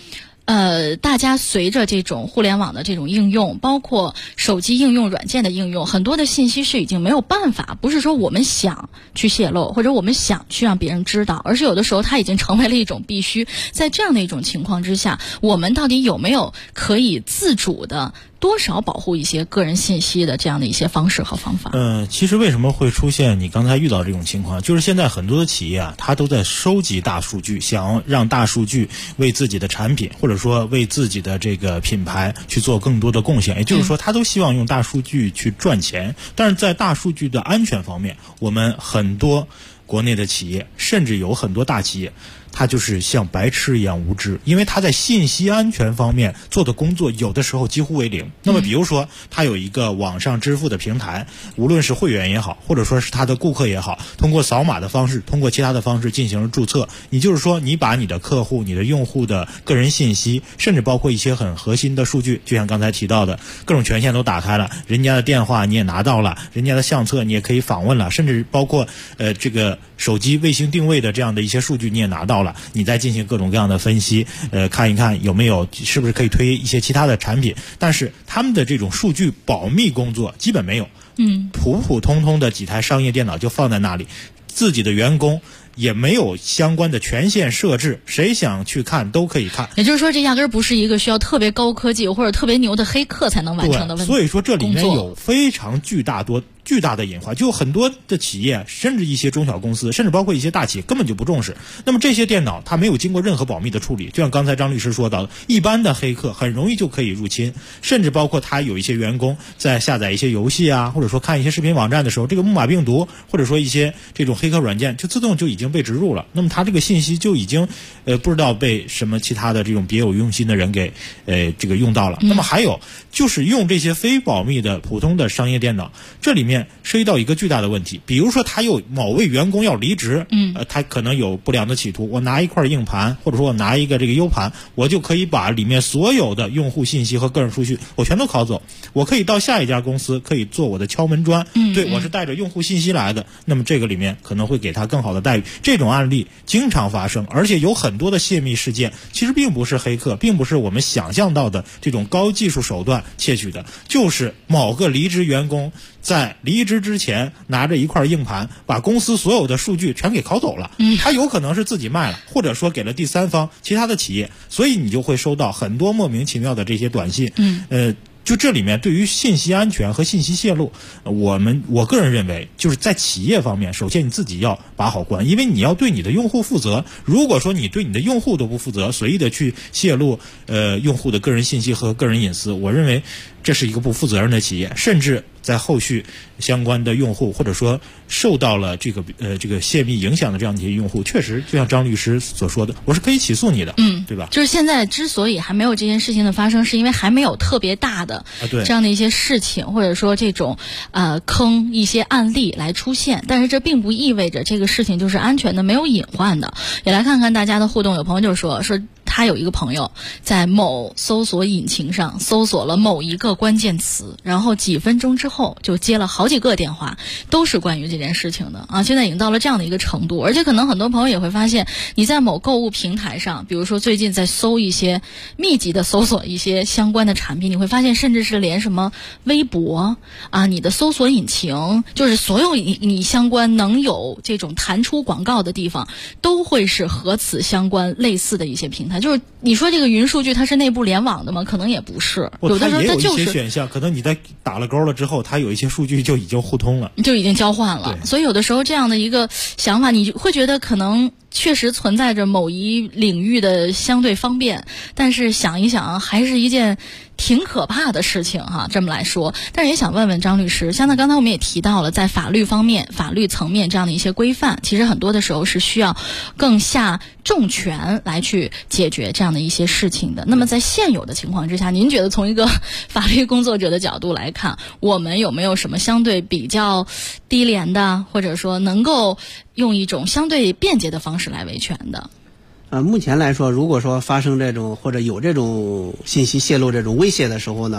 大家随着这种互联网的这种应用，包括手机应用软件的应用，很多的信息是已经没有办法，不是说我们想去泄露，或者我们想去让别人知道，而是有的时候它已经成为了一种必须。在这样的一种情况之下，我们到底有没有可以自主的多少保护一些个人信息的这样的一些方式和方法？ 其实为什么会出现你刚才遇到这种情况，就是现在很多的企业啊，它都在收集大数据，想让大数据为自己的产品或者说为自己的这个品牌去做更多的贡献，也就是说他都希望用大数据去赚钱。但是在大数据的安全方面，我们很多国内的企业，甚至有很多大企业，他就是像白痴一样无知，因为他在信息安全方面做的工作有的时候几乎为零。那么比如说他有一个网上支付的平台，无论是会员也好，或者说是他的顾客也好，通过扫码的方式，通过其他的方式进行了注册，你就是说你把你的客户、你的用户的个人信息，甚至包括一些很核心的数据，就像刚才提到的各种权限都打开了，人家的电话你也拿到了，人家的相册你也可以访问了，甚至包括这个手机卫星定位的这样的一些数据你也拿到了，你再进行各种各样的分析，看一看有没有是不是可以推一些其他的产品。但是他们的这种数据保密工作基本没有，普普通通的几台商业电脑就放在那里，自己的员工也没有相关的权限设置，谁想去看都可以看。 也就是说，这压根儿不是一个需要特别高科技或者特别牛的黑客才能完成的问题。 所以说这里面有非常巨大的隐患，就很多的企业，甚至一些中小公司，甚至包括一些大企业根本就不重视。那么这些电脑它没有经过任何保密的处理，就像刚才张律师说到的，一般的黑客很容易就可以入侵，甚至包括他有一些员工在下载一些游戏啊，或者说看一些视频网站的时候，这个木马病毒或者说一些这种黑客软件就自动就已经被植入了，那么他这个信息就已经不知道被什么其他的这种别有用心的人给这个用到了。那么还有就是用这些非保密的普通的商业电脑，这里面涉及到一个巨大的问题，比如说他有某位员工要离职，他可能有不良的企图，我拿一块硬盘或者说我拿一个这个 U 盘，我就可以把里面所有的用户信息和个人数据我全都拷走，我可以到下一家公司可以做我的敲门砖，对，我是带着用户信息来的，那么这个里面可能会给他更好的待遇。这种案例经常发生，而且有很多的泄密事件其实并不是黑客，并不是我们想象到的这种高技术手段窃取的，就是某个离职员工在离职之前拿着一块硬盘把公司所有的数据全给拷走了，他有可能是自己卖了，或者说给了第三方其他的企业，所以你就会收到很多莫名其妙的这些短信。就这里面对于信息安全和信息泄露，我个人认为就是在企业方面，首先你自己要把好关，因为你要对你的用户负责。如果说你对你的用户都不负责，随意的去泄露用户的个人信息和个人隐私，我认为这是一个不负责任的企业，甚至在后续相关的用户或者说受到了这个泄密影响的这样的一些用户，确实就像张律师所说的，我是可以起诉你的，对吧？ 就是现在之所以还没有这件事情的发生，是因为还没有特别大的这样的一些事情，或者说这种坑一些案例来出现，但是这并不意味着这个事情就是安全的、没有隐患的。也来看看大家的互动，有朋友就说他有一个朋友在某搜索引擎上搜索了某一个关键词，然后几分钟之后就接了好几个电话，都是关于这件事情的啊！现在已经到了这样的一个程度，而且可能很多朋友也会发现，你在某购物平台上，比如说最近在搜一些密集的搜索一些相关的产品，你会发现甚至是连什么微博啊，你的搜索引擎，就是所有你相关能有这种弹出广告的地方，都会是和此相关类似的一些平台。就是你说这个云数据它是内部联网的吗？可能也不是，有的时候它就是有一些选项，可能你在打了勾了之后，它有一些数据就已经互通了， 就已经交换了。所以有的时候这样的一个想法，你会觉得可能确实存在着某一领域的相对方便，但是想一想还是一件挺可怕的事情哈，这么来说。但是也想问问张律师，像刚才我们也提到了，在法律方面、法律层面这样的一些规范，其实很多的时候是需要更下重拳来去解决这样的一些事情的。那么在现有的情况之下，您觉得从一个法律工作者的角度来看，我们有没有什么相对比较低廉的，或者说能够用一种相对便捷的方式来维权的？ 目前来说，如果说发生这种或者有这种信息泄露这种威胁的时候呢，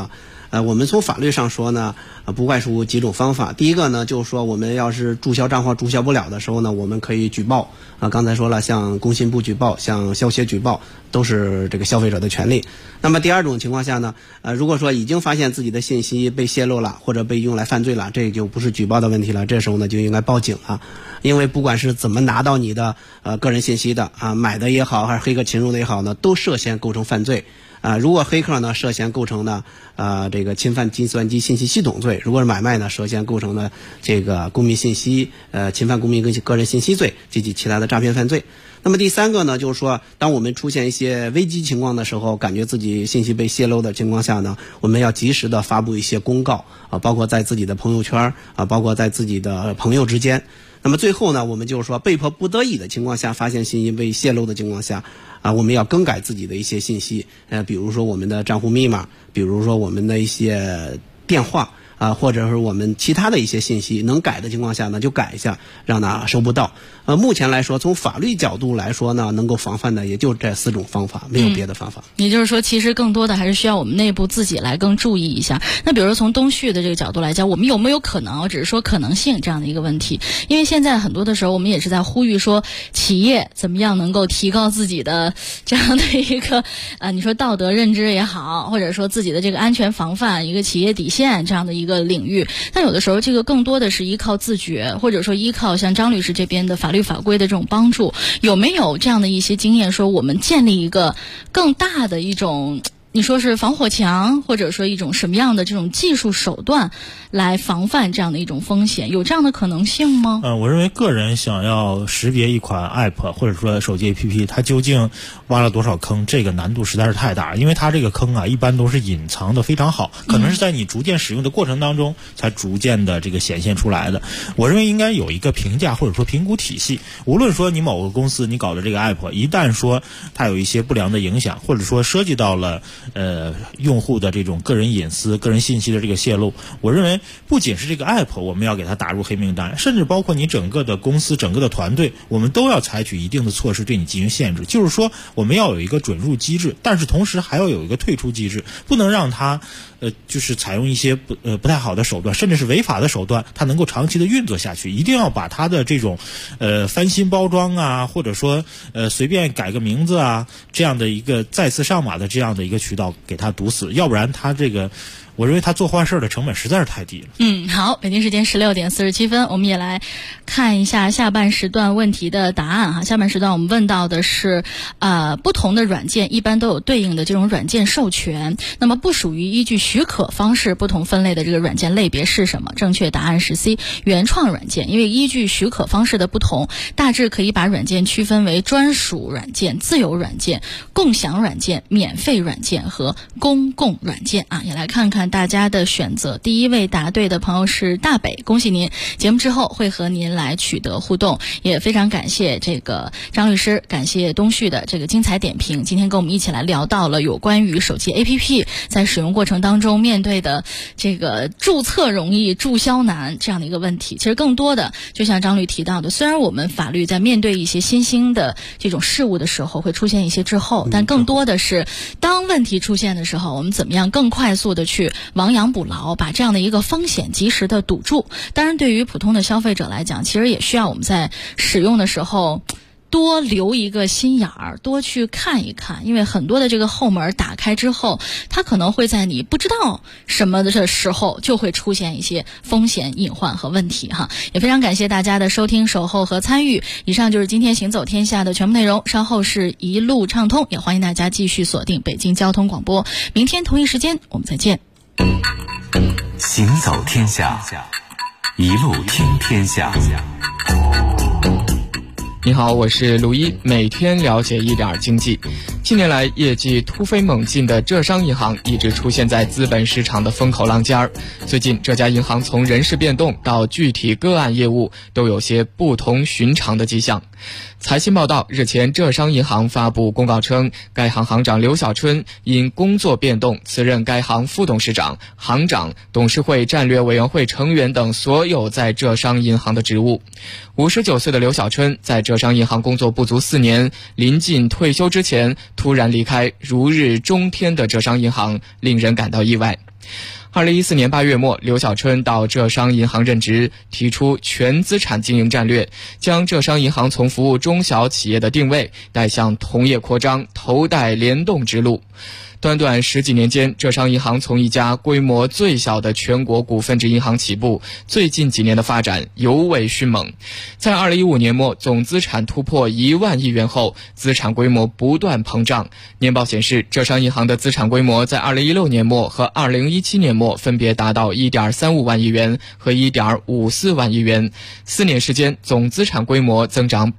我们从法律上说呢，不外乎几种方法。第一个呢，就是说我们要是注销账号注销不了的时候呢，我们可以举报刚才说了，像工信部举报，像消协举报，都是这个消费者的权利。那么第二种情况下呢，如果说已经发现自己的信息被泄露了，或者被用来犯罪了，这就不是举报的问题了，这时候呢就应该报警了。因为不管是怎么拿到你的个人信息的买的也好，还是黑客侵入的也好呢，都涉嫌构成犯罪。如果黑客呢涉嫌构成呢这个侵犯计算机信息系统罪，如果是买卖呢涉嫌构成呢这个公民信息侵犯公民跟个人信息罪及其他的诈骗犯罪。那么第三个呢，就是说当我们出现一些危机情况的时候，感觉自己信息被泄露的情况下呢，我们要及时的发布一些公告包括在自己的朋友圈包括在自己的朋友之间。那么最后呢，我们就是说被迫不得已的情况下，发现信息被泄露的情况下我们要更改自己的一些信息比如说我们的账户密码，比如说我们的一些电话或者是我们其他的一些信息，能改的情况下呢就改一下，让它收不到。目前来说，从法律角度来说呢，能够防范的也就这4种方法，没有别的方法。 也就是说，其实更多的还是需要我们内部自己来更注意一下。那比如说从东旭的这个角度来讲，我们有没有可能，只是说可能性这样的一个问题？因为现在很多的时候，我们也是在呼吁说，企业怎么样能够提高自己的这样的一个你说道德认知也好，或者说自己的这个安全防范一个企业底线这样的一个领域。但有的时候这个更多的是依靠自觉，或者说依靠像张律师这边的法律法规的这种帮助。有没有这样的一些经验，说我们建立一个更大的一种，你说是防火墙，或者说一种什么样的这种技术手段来防范这样的一种风险，有这样的可能性吗？ 我认为个人想要识别一款 app 或者说手机 app 它究竟挖了多少坑，这个难度实在是太大，因为它这个坑一般都是隐藏的非常好，可能是在你逐渐使用的过程当中才逐渐的这个显现出来的。我认为应该有一个评价或者说评估体系，无论说你某个公司你搞的这个 app 一旦说它有一些不良的影响，或者说涉及到了用户的这种个人隐私、个人信息的这个泄露，我认为不仅是这个 app 我们要给它打入黑名单，甚至包括你整个的公司、整个的团队，我们都要采取一定的措施对你进行限制。就是说我们要有一个准入机制，但是同时还要有一个退出机制，不能让它就是采用一些不太好的手段，甚至是违法的手段，它能够长期的运作下去。一定要把它的这种翻新包装或者说随便改个名字这样的一个再次上马的这样的一个渠道给它堵死，要不然它这个我认为他做坏事的成本实在是太低了。 好，北京时间16点47分，我们也来看一下下半时段问题的答案下半时段我们问到的是不同的软件一般都有对应的这种软件授权，那么不属于依据许可方式不同分类的这个软件类别是什么？正确答案是 C， 原创软件。因为依据许可方式的不同，大致可以把软件区分为专属软件、自由软件、共享软件、免费软件和公共软件也来看看大家的选择。第一位答对的朋友是大北，恭喜您，节目之后会和您来取得互动。也非常感谢这个张律师，感谢东旭的这个精彩点评。今天跟我们一起来聊到了有关于手机 APP 在使用过程当中面对的这个注册容易注销难这样的一个问题。其实更多的就像张律提到的，虽然我们法律在面对一些新兴的这种事物的时候会出现一些滞后，但更多的是当问题出现的时候，我们怎么样更快速的去亡羊补牢，把这样的一个风险及时的堵住。当然对于普通的消费者来讲，其实也需要我们在使用的时候多留一个心眼儿，多去看一看，因为很多的这个后门打开之后，它可能会在你不知道什么的时候就会出现一些风险隐患和问题也非常感谢大家的收听、守候和参与。以上就是今天行走天下的全部内容，稍后是一路畅通，也欢迎大家继续锁定北京交通广播，明天同一时间我们再见。 行走天下，一路听天下。 你好，我是卢一，每天了解一点经济。近年来业绩突飞猛进的浙商银行一直出现在资本市场的风口浪尖儿。最近这家银行从人事变动到具体个案业务都有些不同寻常的迹象。财新报道，日前浙商银行发布公告称，该行行长刘小春因工作变动辞任该行副董事长、行长、董事会战略委员会成员等所有在浙商银行的职务。59岁的刘小春在浙商银行工作不足4年，临近退休之前突然离开如日中天的浙商银行，令人感到意外。 2014年8月末，刘小春到浙商银行任职，提出全资产经营战略，将浙商银行从服务中小企业的定位带向同业扩张、头戴联动之路。短短10几年间，浙商银行从一家规模最小的全国股份制银行起步，最近几年的发展尤为迅猛。在2015年末总资产突破1万亿元后，资产规模不断膨胀。年报显示，浙商银行的资产规模在2016年末和2017年末分别达到 1.35 万亿元和 1.54 万亿元，4年时间总资产规模增长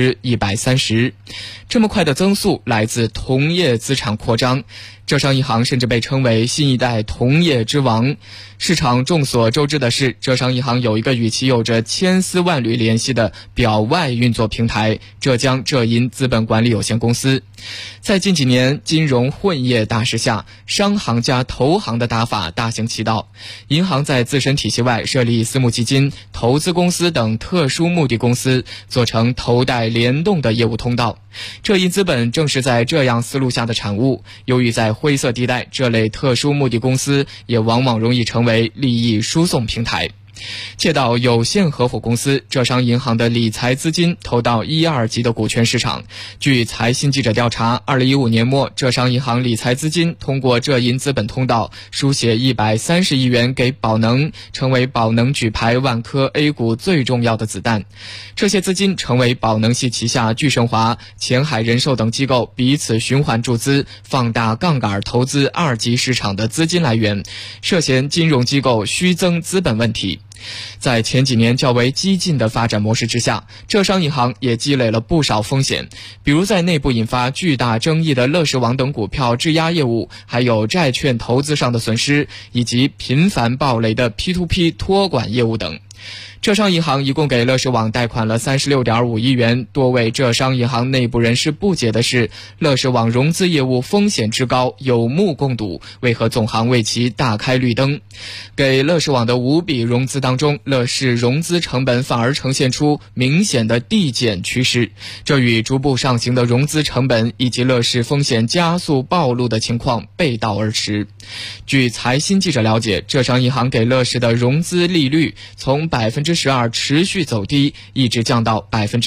130%。这么快的增速来自同业资产扩张。浙商银行甚至被称为新一代同业之王。市场众所周知的是，浙商银行有一个与其有着千丝万缕联系的表外运作平台——浙江浙银资本管理有限公司。在近几年金融混业大势下，商行加投行的打法大行其道。银行在自身体系外设立私募基金、投资公司等特殊目的公司，做成头戴联动的业务通道。浙银资本正是在这样思路下的产物。由于在灰色地带，这类特殊目的公司也往往容易成为利益输送平台。借到有限合伙公司，浙商银行的理财资金投到1、2级的股权市场。据财新记者调查，2015年末，浙商银行理财资金通过浙银资本通道输血130亿元给宝能，成为宝能举牌万科 A 股最重要的子弹。这些资金成为宝能系旗下聚盛华、前海人寿等机构彼此循环注资、放大杠杆投资2级市场的资金来源，涉嫌金融机构虚增资本问题。在前几年较为激进的发展模式之下，浙商银行也积累了不少风险，比如在内部引发巨大争议的乐视网等股票质押业务，还有债券投资上的损失，以及频繁暴雷的 P2P 托管业务等。浙商银行一共给乐视网贷款了 36.5 亿元，多位浙商银行内部人士不解的是，乐视网融资业务风险之高，有目共睹，为何总行为其大开绿灯？给乐视网的5笔融资当中，乐视融资成本反而呈现出明显的递减趋势，这与逐步上行的融资成本以及乐视风险加速暴露的情况背道而驰。据财新记者了解，浙商银行给乐视的融资利率从 12% 持续走低，一直降到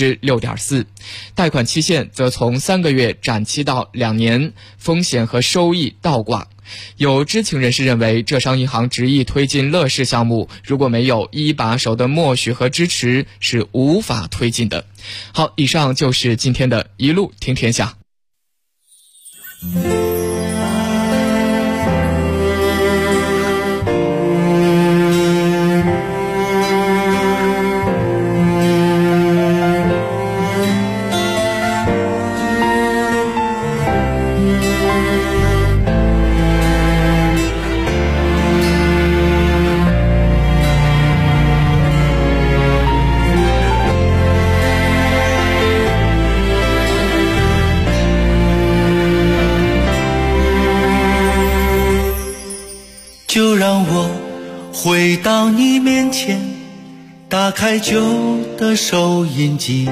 6.4%， 贷款期限则从3个月展期到2年，风险和收益倒挂。有知情人士认为，浙商银行执意推进乐视项目，如果没有一把手的默许和支持，是无法推进的。好，以上就是今天的一路听天下。 就让我回到你面前，打开旧的收音机，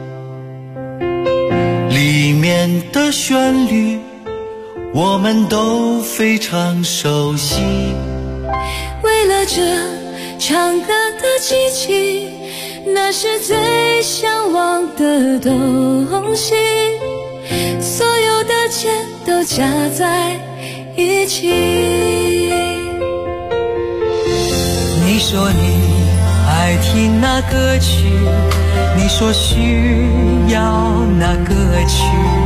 里面的旋律我们都非常熟悉。 为了这唱歌的机器，那是最向往的东西，所有的钱都加在一起。 你说你爱听那歌曲，你说需要那歌曲，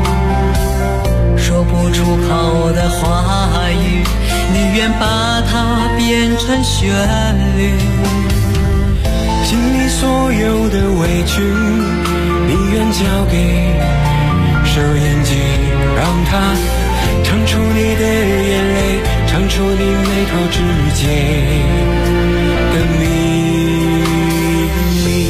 说不出口的话语，你愿把它变成旋律。心里所有的委屈，你愿交给收音机，让它唱出你的眼泪，唱出你眉头之间的秘密。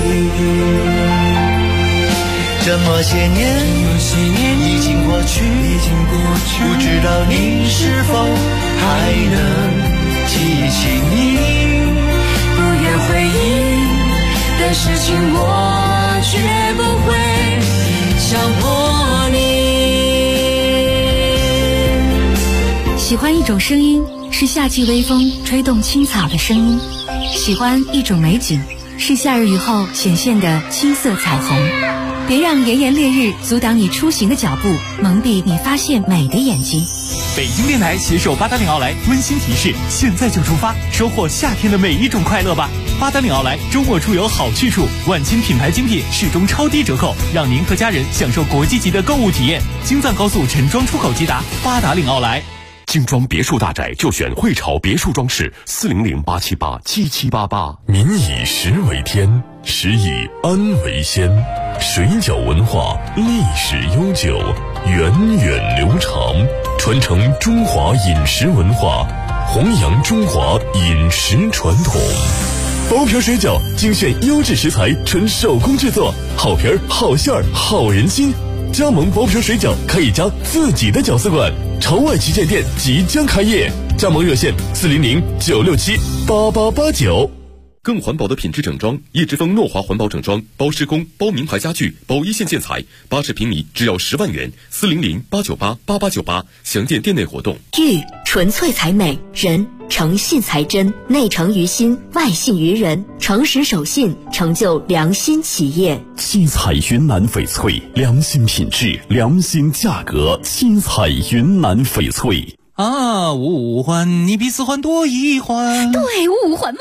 这么些年已经过去，不知道你是否还能记起你不愿回忆的事情，我绝不会强迫你。 喜欢一种声音，是是夏季微风吹动青草的声音；喜欢一种美景，是夏日雨后显现的青色彩虹。别让炎炎烈日阻挡你出行的脚步，蒙蔽你发现美的眼睛。 北京电台携手八达岭奥莱温馨提示：现在就出发，收获夏天的每一种快乐吧！八达岭奥莱周末出游好去处，万千品牌精品始终超低折扣，让您和家人享受国际级的购物体验。京藏高速陈庄出口即达，八达岭奥莱。 精装别墅大宅就选汇潮别墅装饰，400-878-7788。 民以食为天，食以安为先。水饺文化历史悠久，源远流长，传承中华饮食文化，弘扬中华饮食传统。包皮水饺精选优质食材，纯手工制作，好皮儿、好馅儿、好人心。加盟包皮水饺开一家自己的饺子馆，朝外旗舰店即将开业，加盟热线400-967-8889。 更环保的品质整装，叶之峰诺华环保整装，包施工、包名牌家具、包一线建材，80平米只要10万元，400-898-8898，详见店内活动。 玉纯粹才美，人诚信才真，内诚于心，外信于人，诚实守信，成就良心企业。 七彩云南翡翠，良心品质，良心价格，七彩云南翡翠。 五环你比4环多1环， 对，5环外。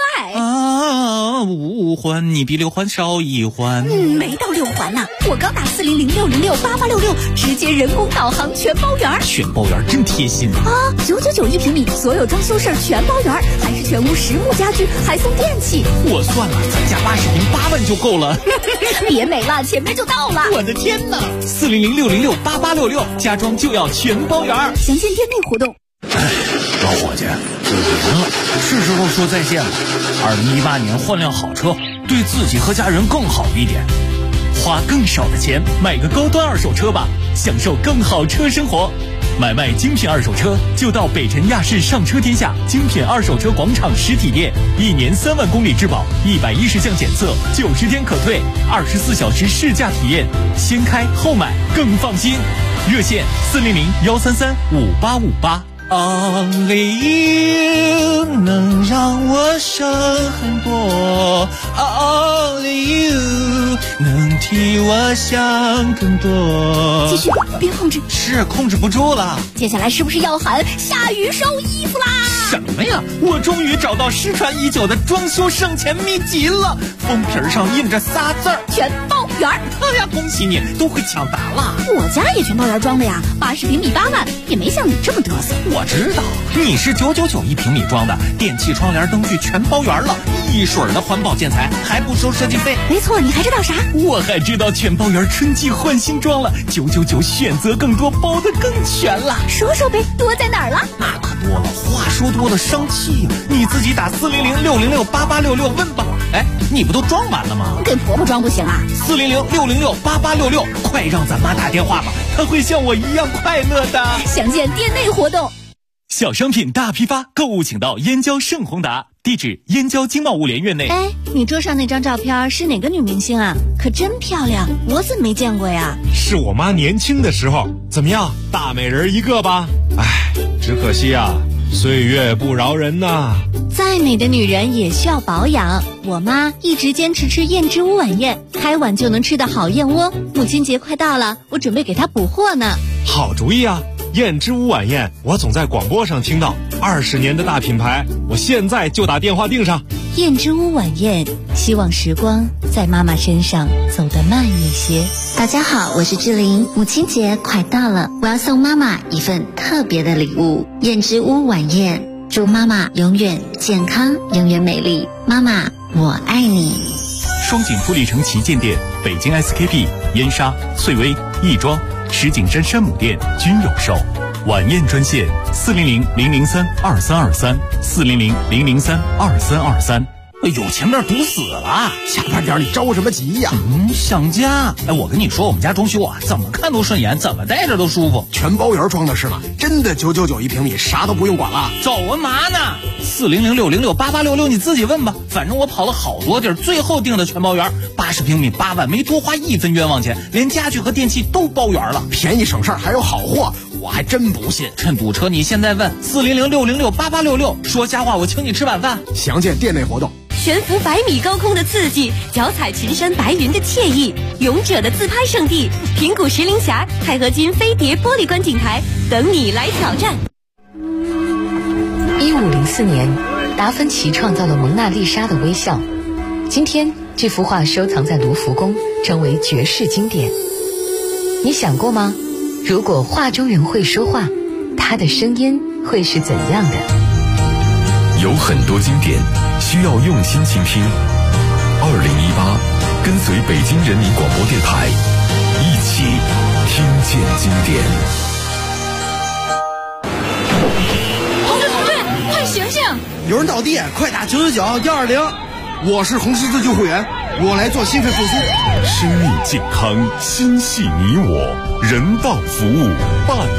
5环你比6环少1环。 没到6环呢，我刚打400-606-8866，直接人工导航全包圆。 全包圆真贴心 ！999一平米，所有装修事儿全包圆，还是全屋实木家居，还送电器。 我算了，咱家80平8万就够了。 别美了，前面就到了。 我的天哪！400-606-8866，家装就要全包圆。 详见店内活动。 老伙计，5年了，是时候说再见了。2018年换辆好车，对自己和家人更好一点。 花更少的钱买个高端二手车吧，享受更好车生活。买卖精品二手车就到北辰亚市上车天下精品二手车广场实体店，1年3万公里质保，110项检测，90天可退，24小时试驾体验，先开后买更放心。热线400-133-5858。 Only you 能让我省很多 ，Only you 能替我想更多。 继续，别控制。 是控制不住了。 接下来是不是要喊下雨收衣服啦？ 什么呀？我终于找到失传已久的装修省钱秘籍了，封皮上印着仨字儿： 全包圆。 哎呀，恭喜你，都会抢答了。 我家也全包圆装的呀，80平米8万，也没像你这么嘚瑟。 我知道，你是999一平米装的，电器、窗帘、灯具全包圆了，一水儿的环保建材，还不收设计费。 没错，你还知道啥？ 我还知道全包圆春季换新装了，999选择更多，包得更全了。 说说呗，多在哪儿了？ 那可多了，话说多了生气呀！你自己打400-606-8866问吧。哎，你不都装完了吗？ 给婆婆装不行啊 ！400-606-8866，快让咱妈打电话吧，她会像我一样快乐的。 详见店内活动。 小商品大批发，购物请到燕郊盛宏达，地址燕郊经贸物联院内。 哎，你桌上那张照片是哪个女明星啊？可真漂亮，我怎么没见过呀？ 是我妈年轻的时候。怎么样，大美人一个吧？哎，只可惜啊，岁月不饶人呐。 再美的女人也需要保养，我妈一直坚持吃燕之屋晚宴，开碗就能吃的好燕窝。母亲节快到了，我准备给她补货呢。 好主意啊！燕之屋晚宴，我总在广播上听到，20年的大品牌，我现在就打电话订上。 燕之屋晚宴，希望时光在妈妈身上走得慢一些。 大家好，我是志玲，母亲节快到了，我要送妈妈一份特别的礼物——燕之屋晚宴，祝妈妈永远健康，永远美丽。妈妈，我爱你。 双井富力城旗舰店、北京 SKP、燕莎、翠微、亦庄、石景山山姆店均有售。晚宴专线400-003-2323，400-003-2323。 哎呦，前面堵死了，下班点你着什么急呀？想家。哎，我跟你说，我们家装修啊，怎么看都顺眼，怎么待着都舒服。 全包圆装的是吗？真的999一平米，啥都不用管了。 走啊嘛呢？400-606-8866，你自己问吧。反正我跑了好多地儿，最后定的全包圆，80平米8万，没多花1分冤枉钱，连家具和电器都包圆了， 便宜省事儿还有好货。 我还真不信。 趁堵车，你现在问400-606-8866，说瞎话我请你吃晚饭。 详见店内活动。 悬浮100米高空的刺激，脚踩群山白云的惬意，勇者的自拍圣地平谷石林峡钛合金飞碟玻璃观景台等你来挑战。 1504年，达芬奇创造了蒙娜丽莎的微笑。今天，这幅画收藏在卢浮宫，成为绝世经典。你想过吗？如果画中人会说话，他的声音会是怎样的？ 有很多经典需要用心倾听。2018，跟随北京人民广播电台，一起听见经典。 同志，快醒醒！ 有人倒地，快打999-120。我是红十字救护员，我来做心肺复苏。 生命健康，心系你我，人道服务办